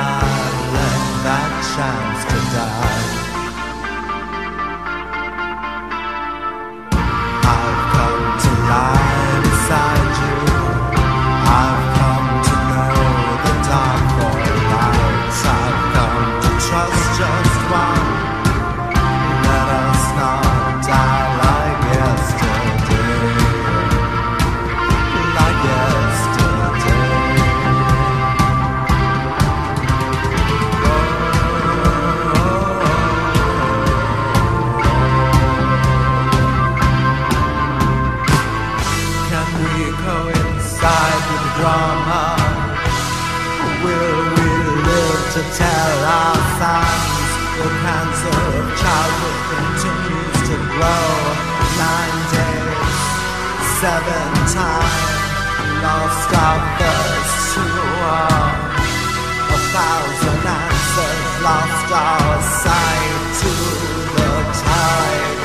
coincide with the drama? Will we live to tell our sons? The cancer of childhood continues to grow. 9 days, 7 times, lost our first to war. 1,000 answers, lost our sight to the tide.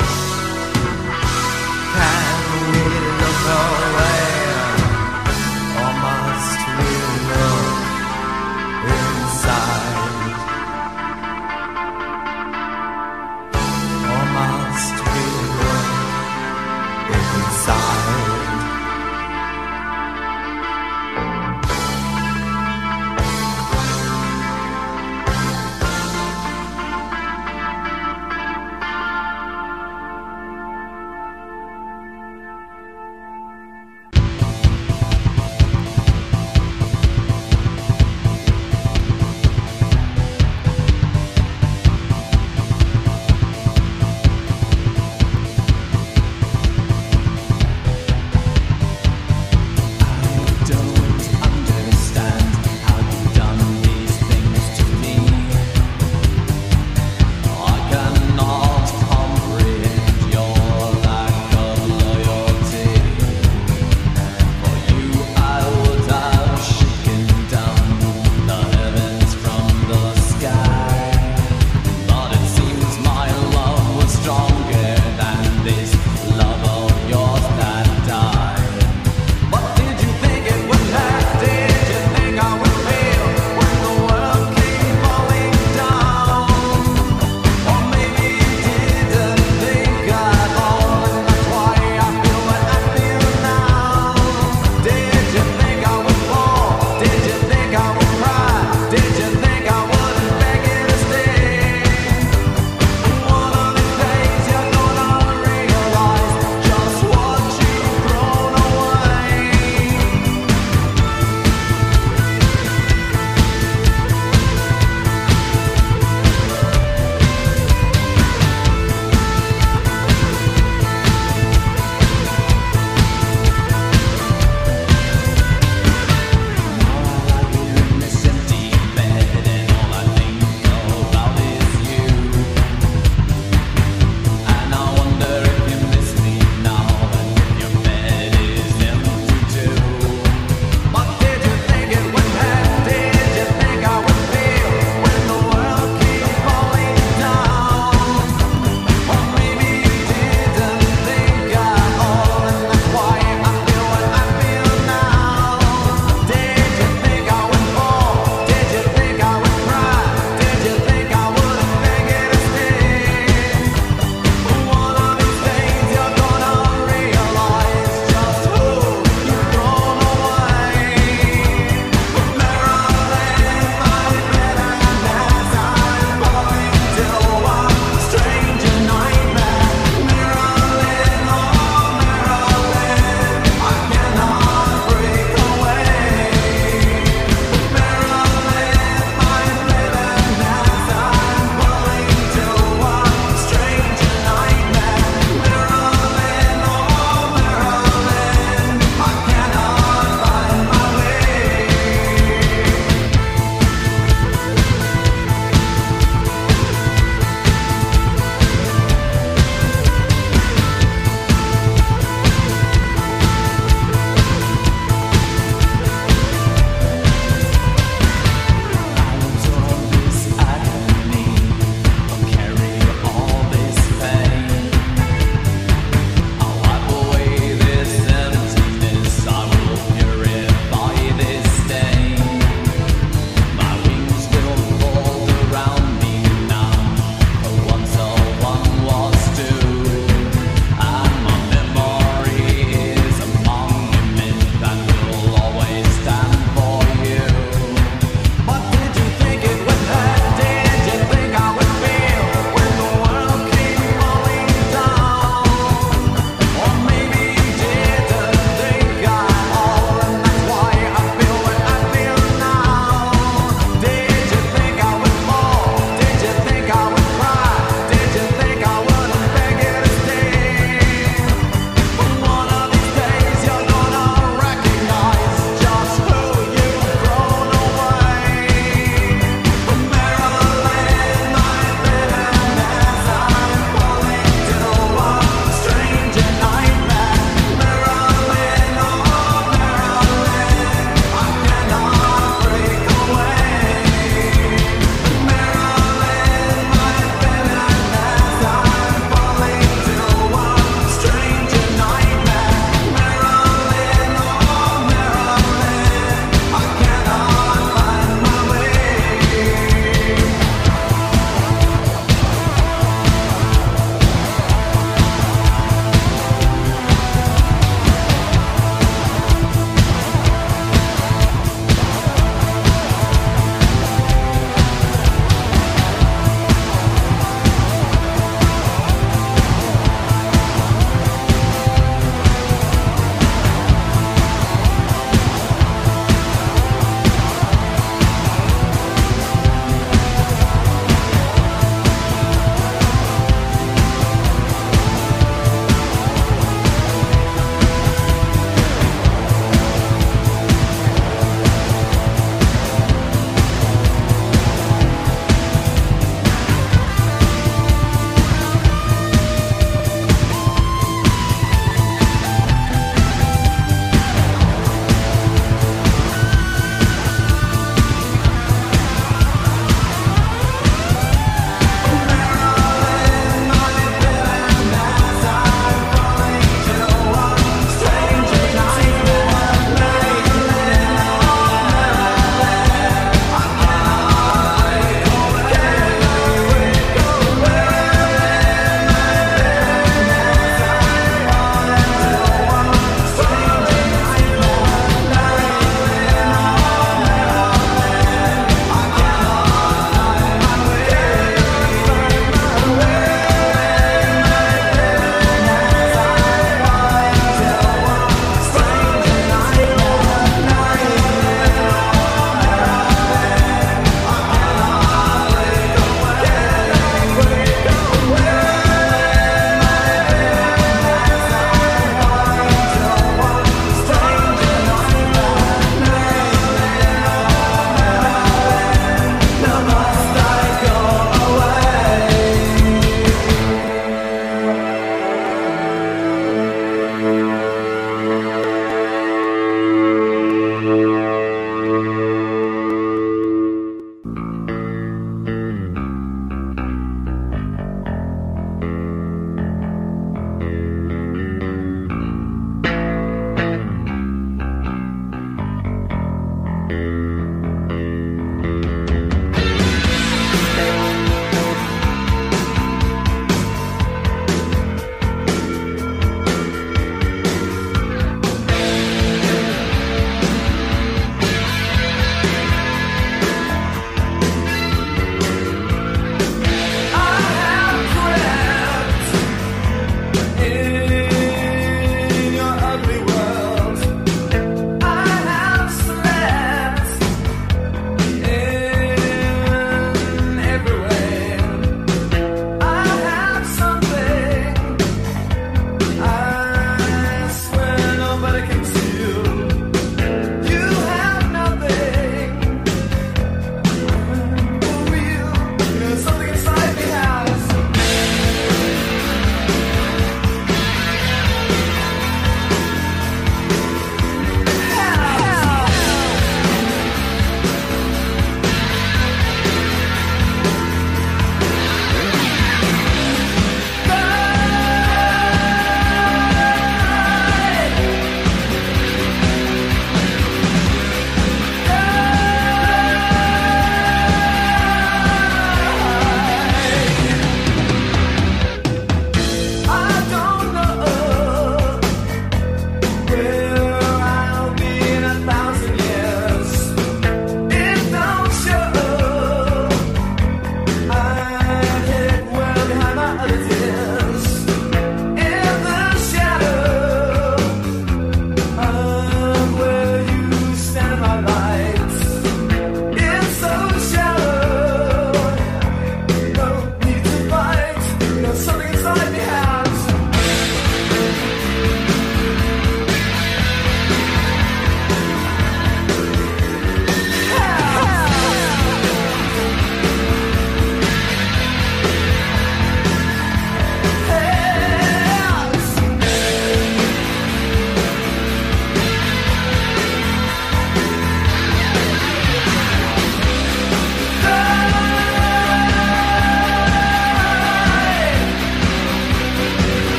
Can we look away, or must we look inside? Or must we look inside?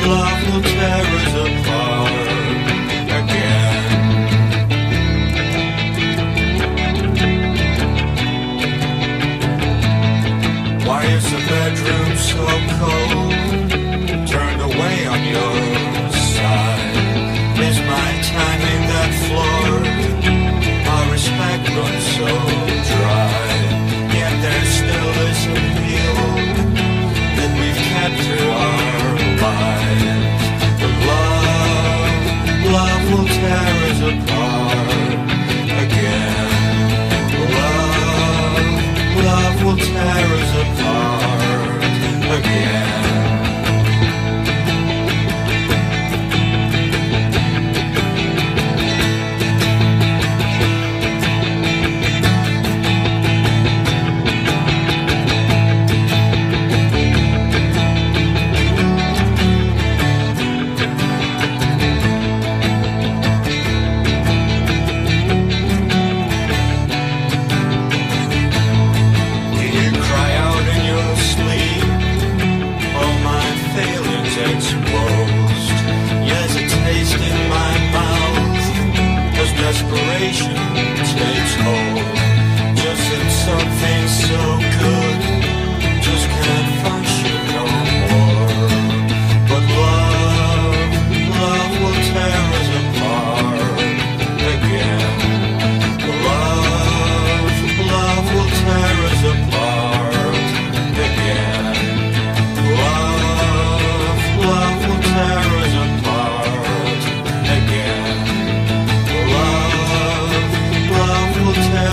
love will tear us apart again. Why is the bedroom so cold? Turned away on your side. Is my time in that floor? Our respect runs so dry. Yet there still is a appeal that we've kept through our lives. But love will tear us apart again. Love will tear us apart again. Exposed. Yes, a taste in my mouth as desperation takes hold. Just that something so good just can't function no more. But love will tear us apart again. Love will tear us apart again. Love will tear us apart again. Love will tear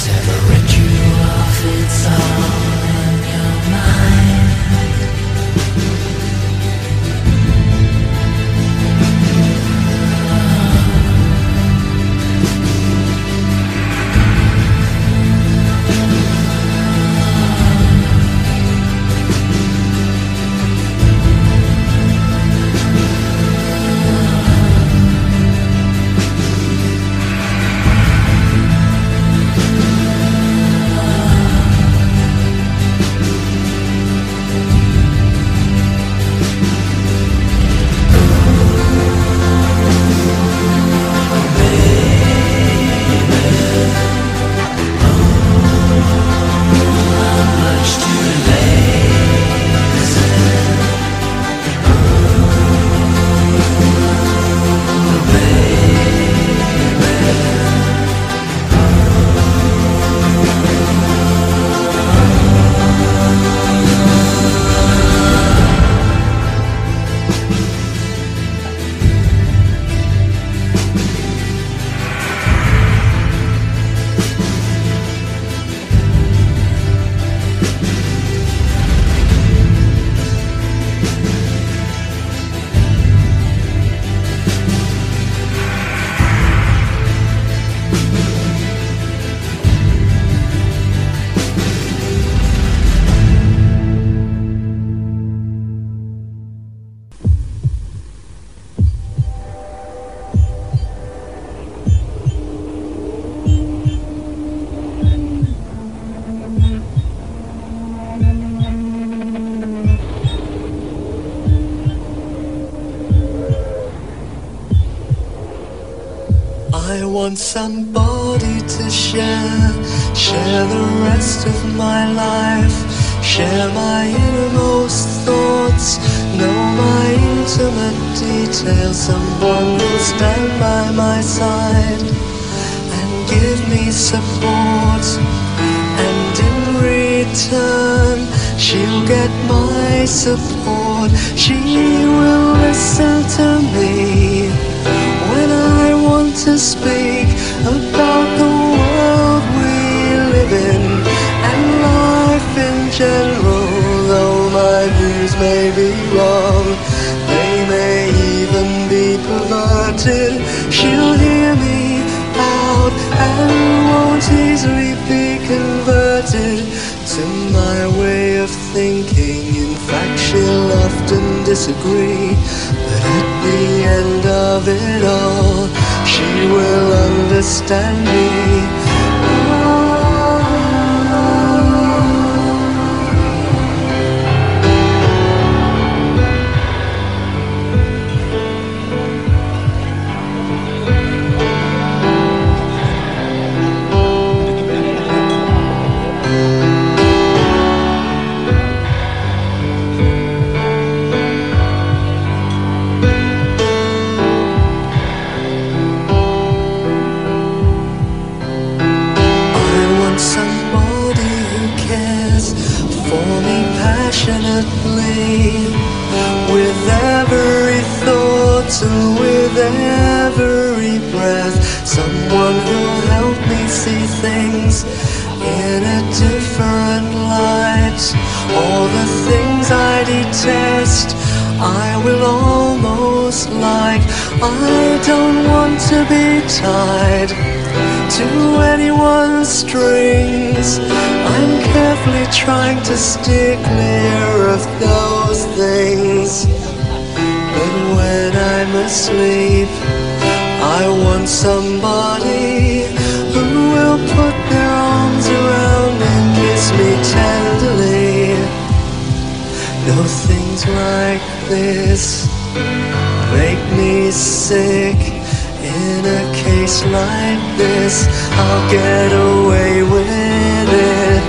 Separate you off, it's all in your mind. I want somebody to share the rest of my life, share my innermost thoughts, know my intimate details, someone who'll stand by my side and give me support, and in return she'll get my support. She will listen to me when I want to speak about the world we live in and life in general. Though my views may be wrong, they may even be perverted, she'll hear me out and won't easily be converted to my way of thinking. In fact, she'll often disagree, but at the end of it all, she will understand me. With every thought and with every breath, someone who'll help me see things in a different light. All the things I detest, I will almost like. I don't want to be tied to anyone's strings. I'm carefully trying to steer clear of those things. But when I'm asleep, I want somebody who will put their arms around and kiss me tenderly. No, things like this make me sick. In a case like this, I'll get away with it.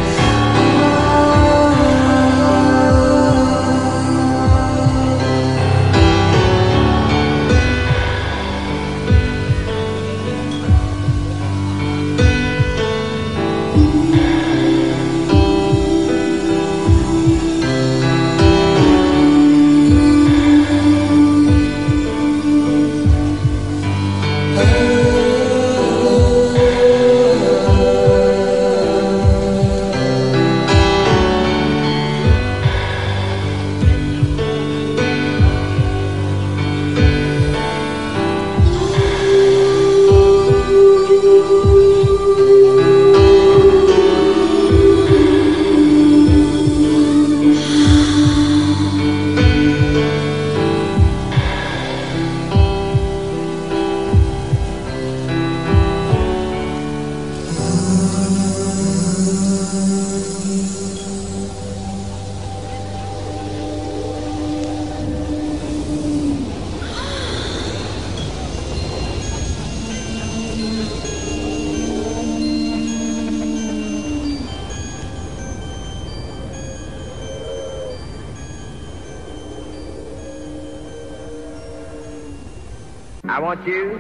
I want you.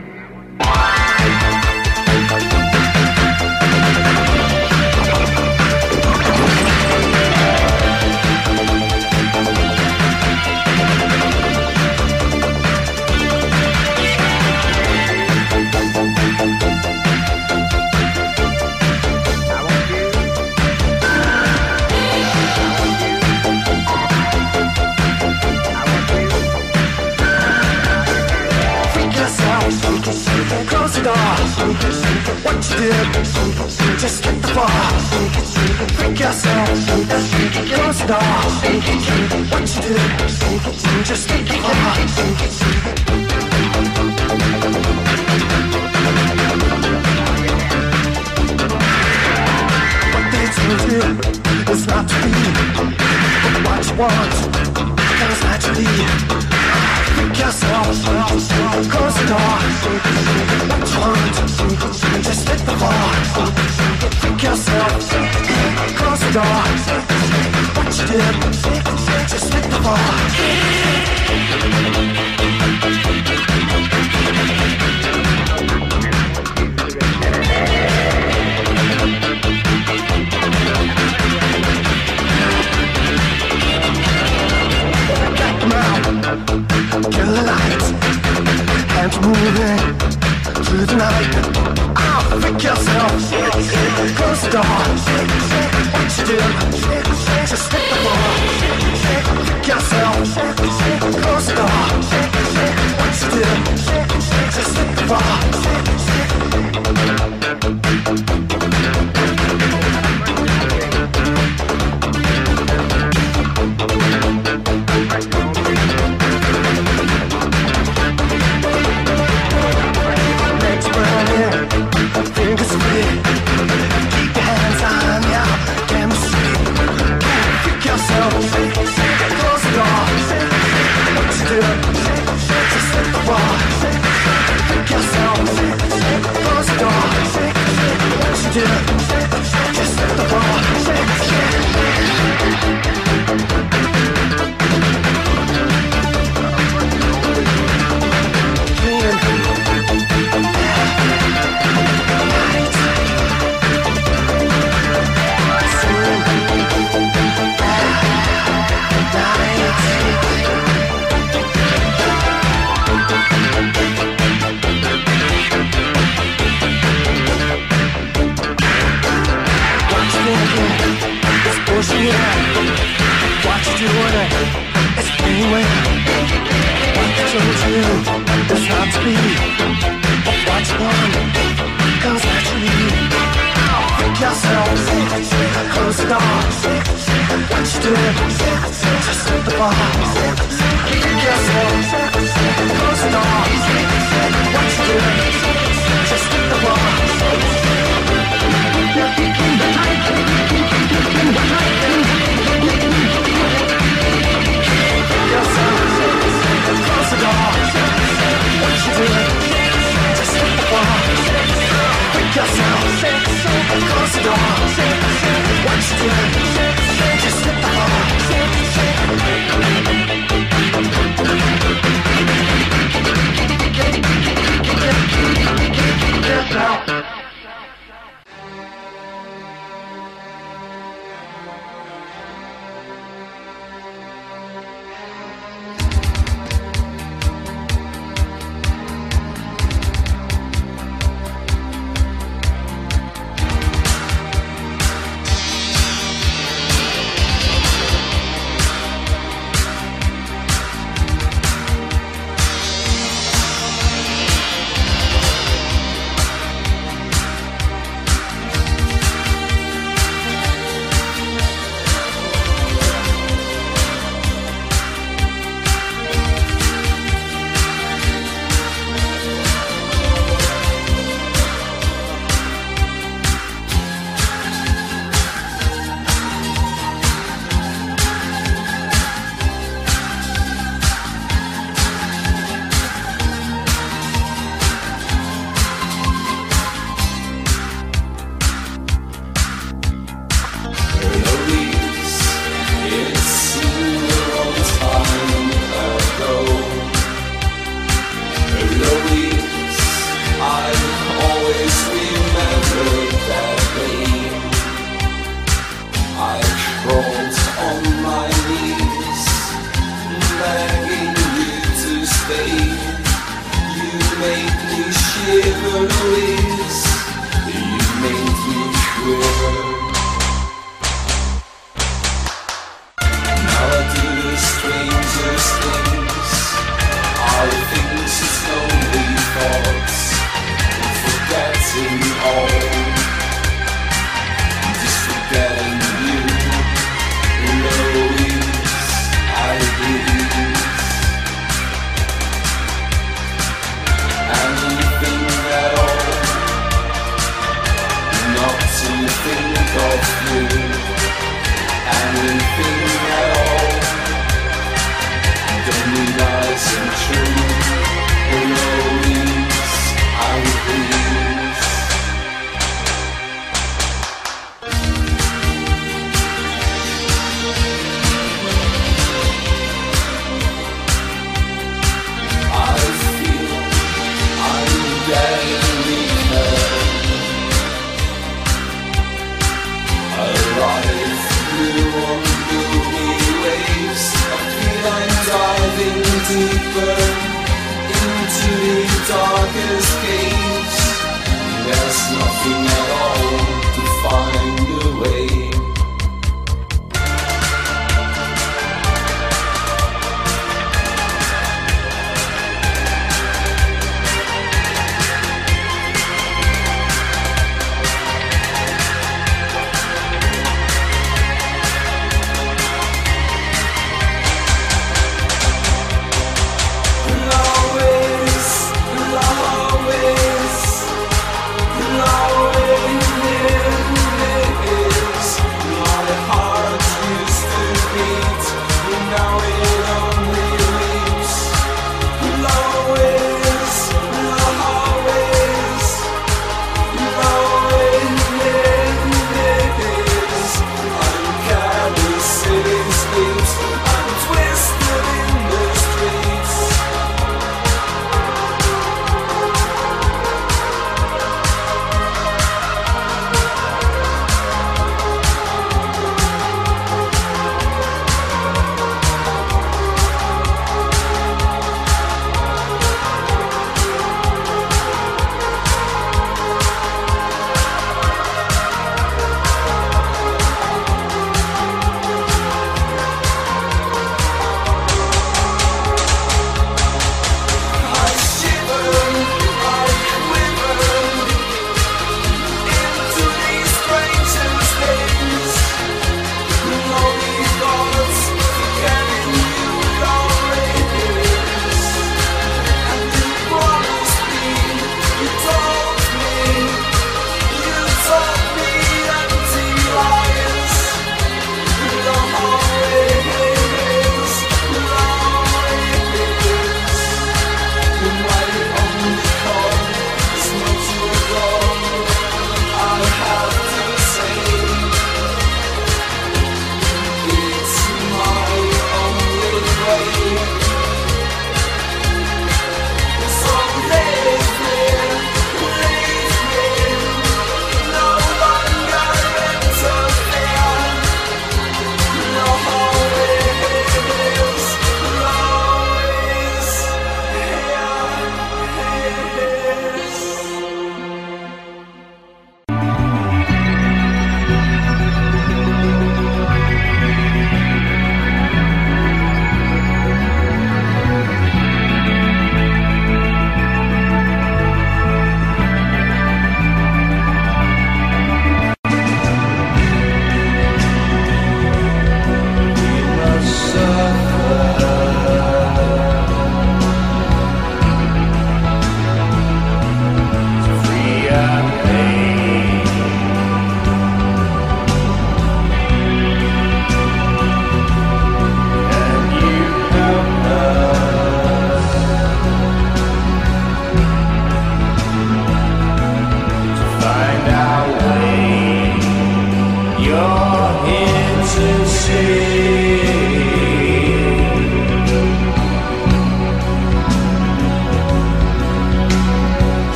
Close the door. What you did, just hit the floor. Freak yourself. Close the door. What you did, just hit the floor. What they told you is not to be, but what you want comes naturally. Freak yourself, close the door. What you want, just hit the floor. Freak yourself, close the door. What you did, just hit the floor. Kill the lights, hands moving through the night. Oh, freak yourself, close the door. What you do, just hit the floor. Freak yourself, close the door. What you do, just hit the floor. Fingers free. Keep your hands on your chemistry. Freak yourself. Close the door. What you do? Just hit the floor. Freak yourself. Close the door. What you do? Just hit the floor. What you doing? It's anywhere. What they told you is not to be. But what you want comes naturally. Freak yourself, close the door. What you doing? Just hit the bar. Freak yourself, close the door. What you doing? Just hit the bar. Close the door. What you doing? Just hit the bar. Freak yourself. Close the door. What you doing? Just hit the bar. Get out.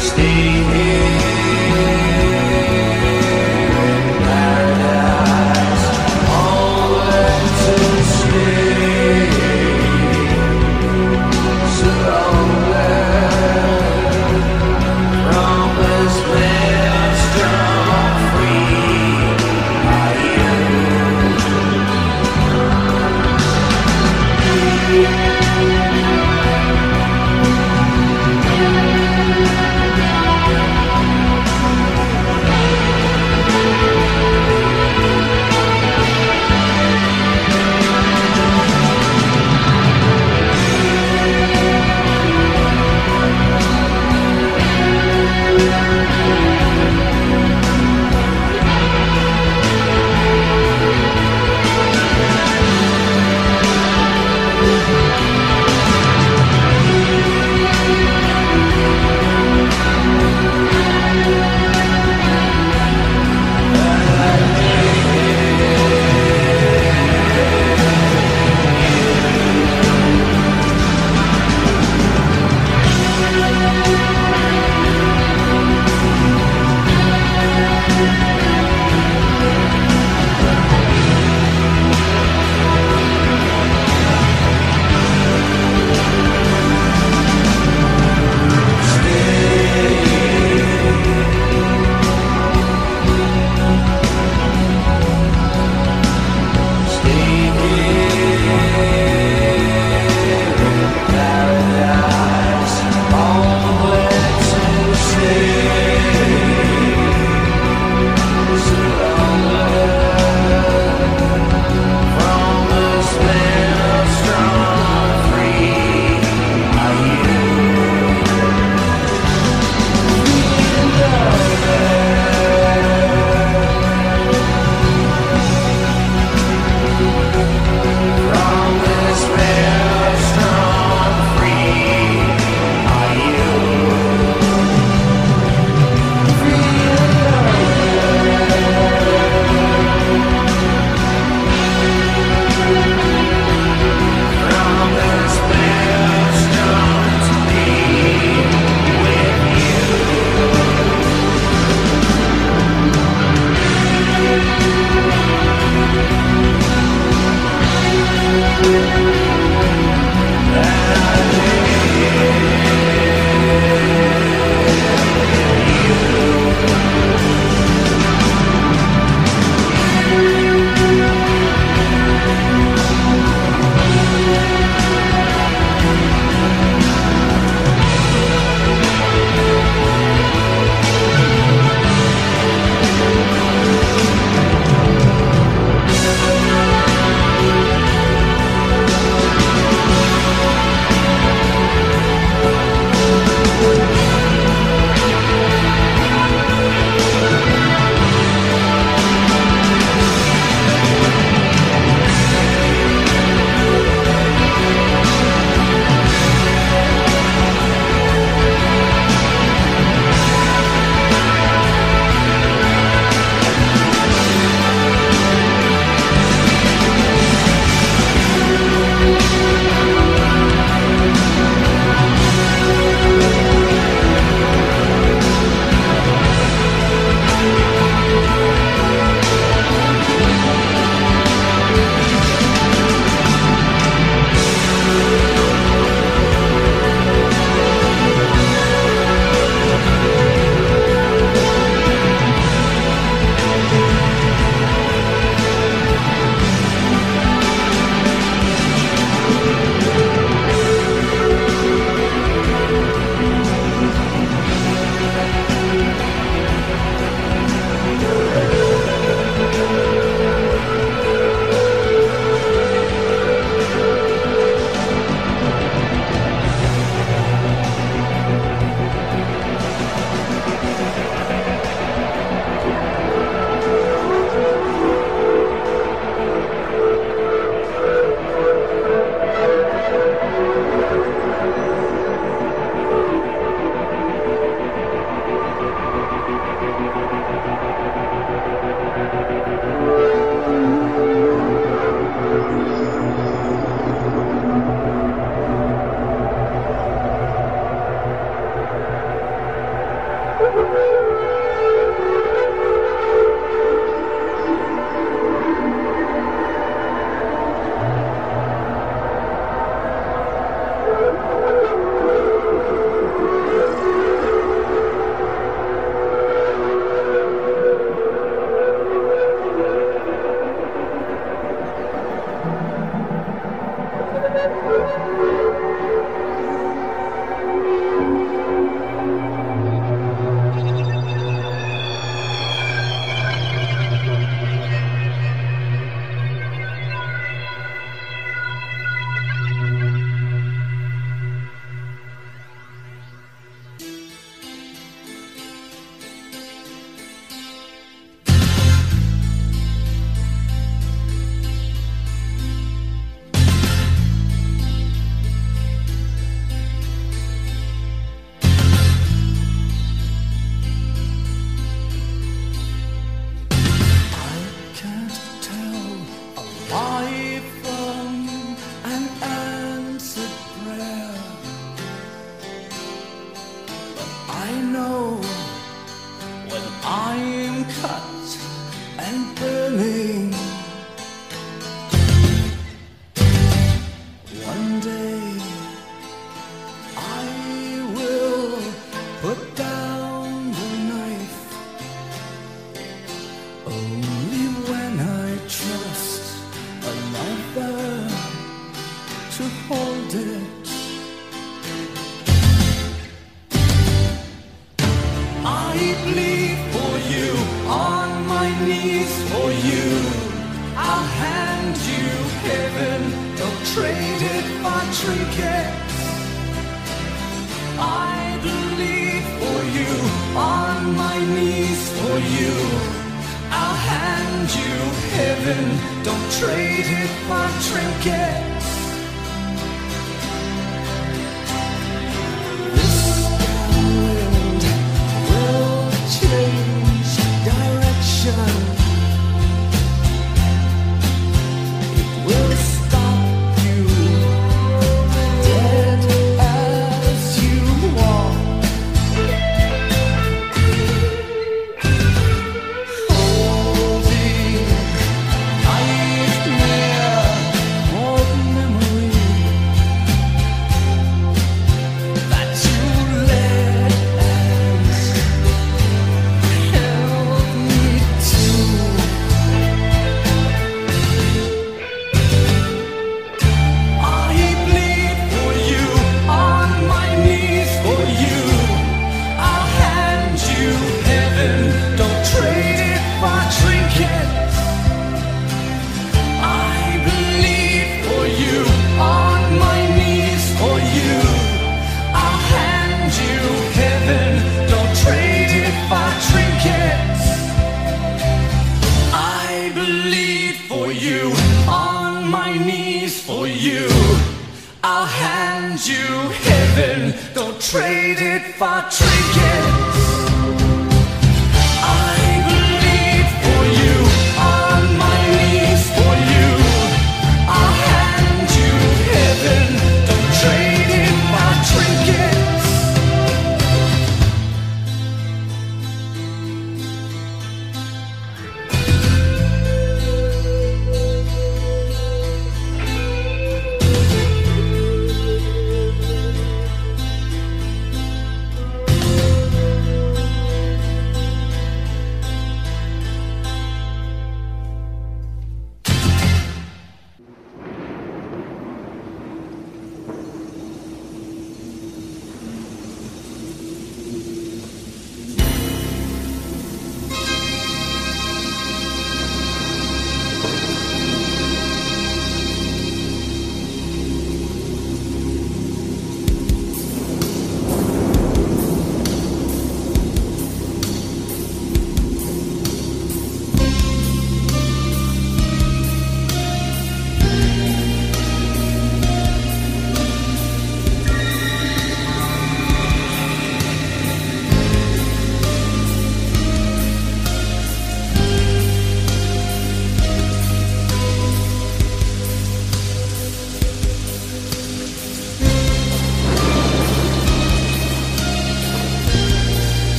stay here in paradise. All that to stay so lonely. Promise me I'm strong, free by you.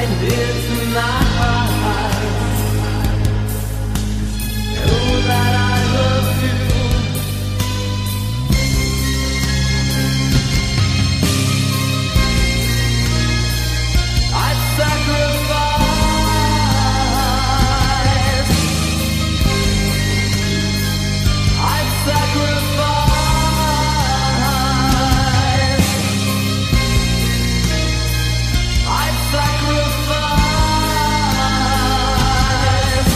right here tonight. Know that I love you. I'd sacrifice. I'd sacrifice. I'd sacrifice.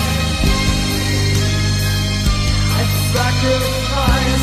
I'd sacrifice.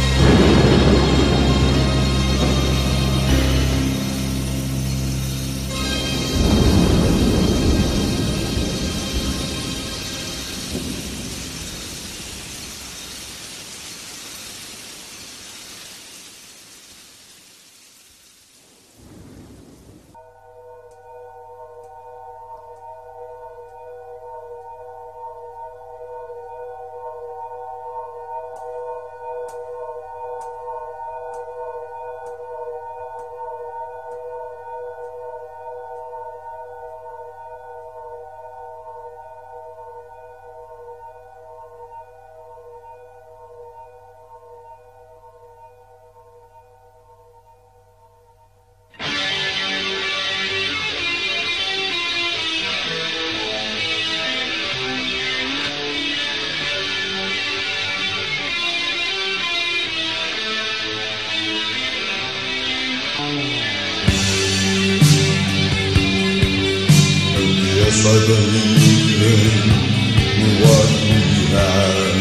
Yes, I believe in what we have,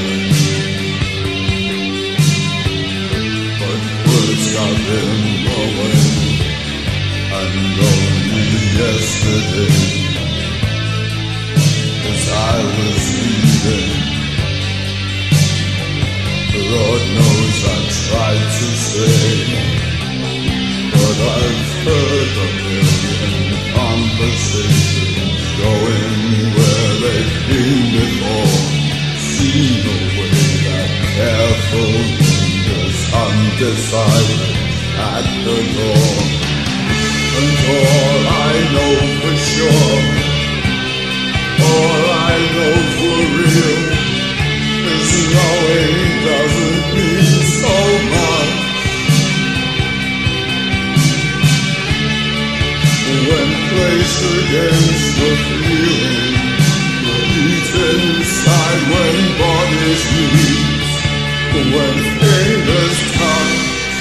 but words got them going, and only yesterday, as I was leaving, Lord knows I tried to say, but I've heard a million conversations going where they've been before, seen the way that careful lingers undecided at the door. And all I know for sure, all I know for real, is knowing doesn't mean so much. When placed against the feeling, the heat inside when bodies meet, when fingers touch.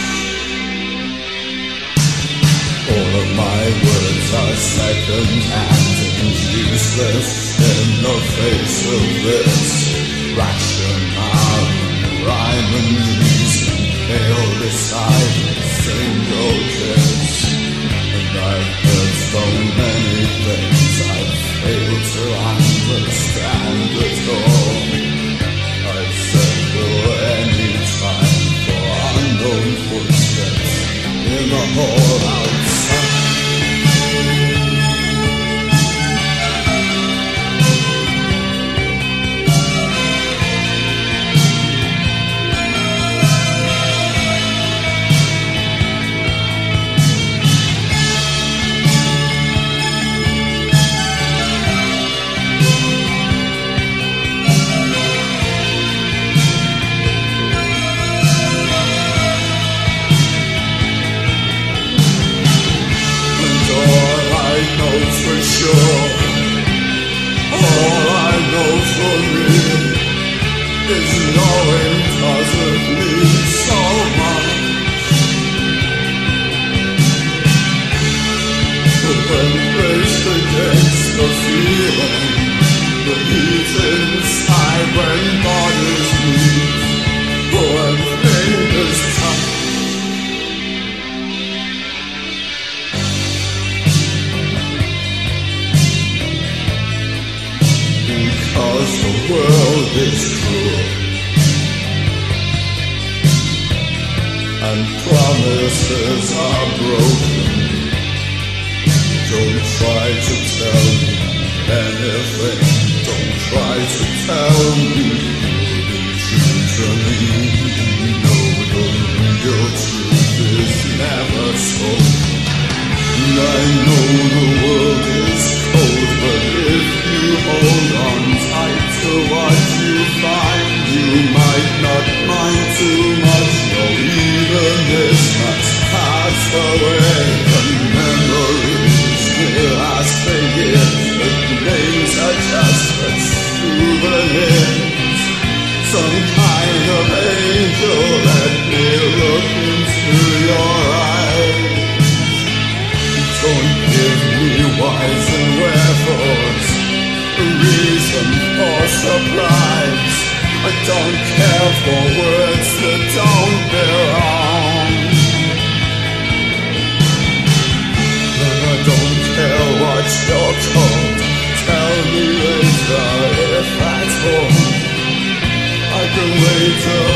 All of my words are second-hand and useless in the face of this rationale, rhyme and reason fail beside a single kiss. I've heard so many things I've failed to understand at all. I'd settle any time for unknown footsteps in the hall outside. For sure, all I know for real is knowing doesn't mean so much. When placed against the feeling, the heat inside when bodies meet, when fingers touch. Because the world is cruel, and promises are broken. Don't try to tell me anything. Don't try to tell me you'll be true to me. No, the real truth is never spoken. And I know the world is whys and wherefores, reason for surprise. I don't care for words that don't belong. And I don't care what you're called. Tell me later if that's all. I can wait till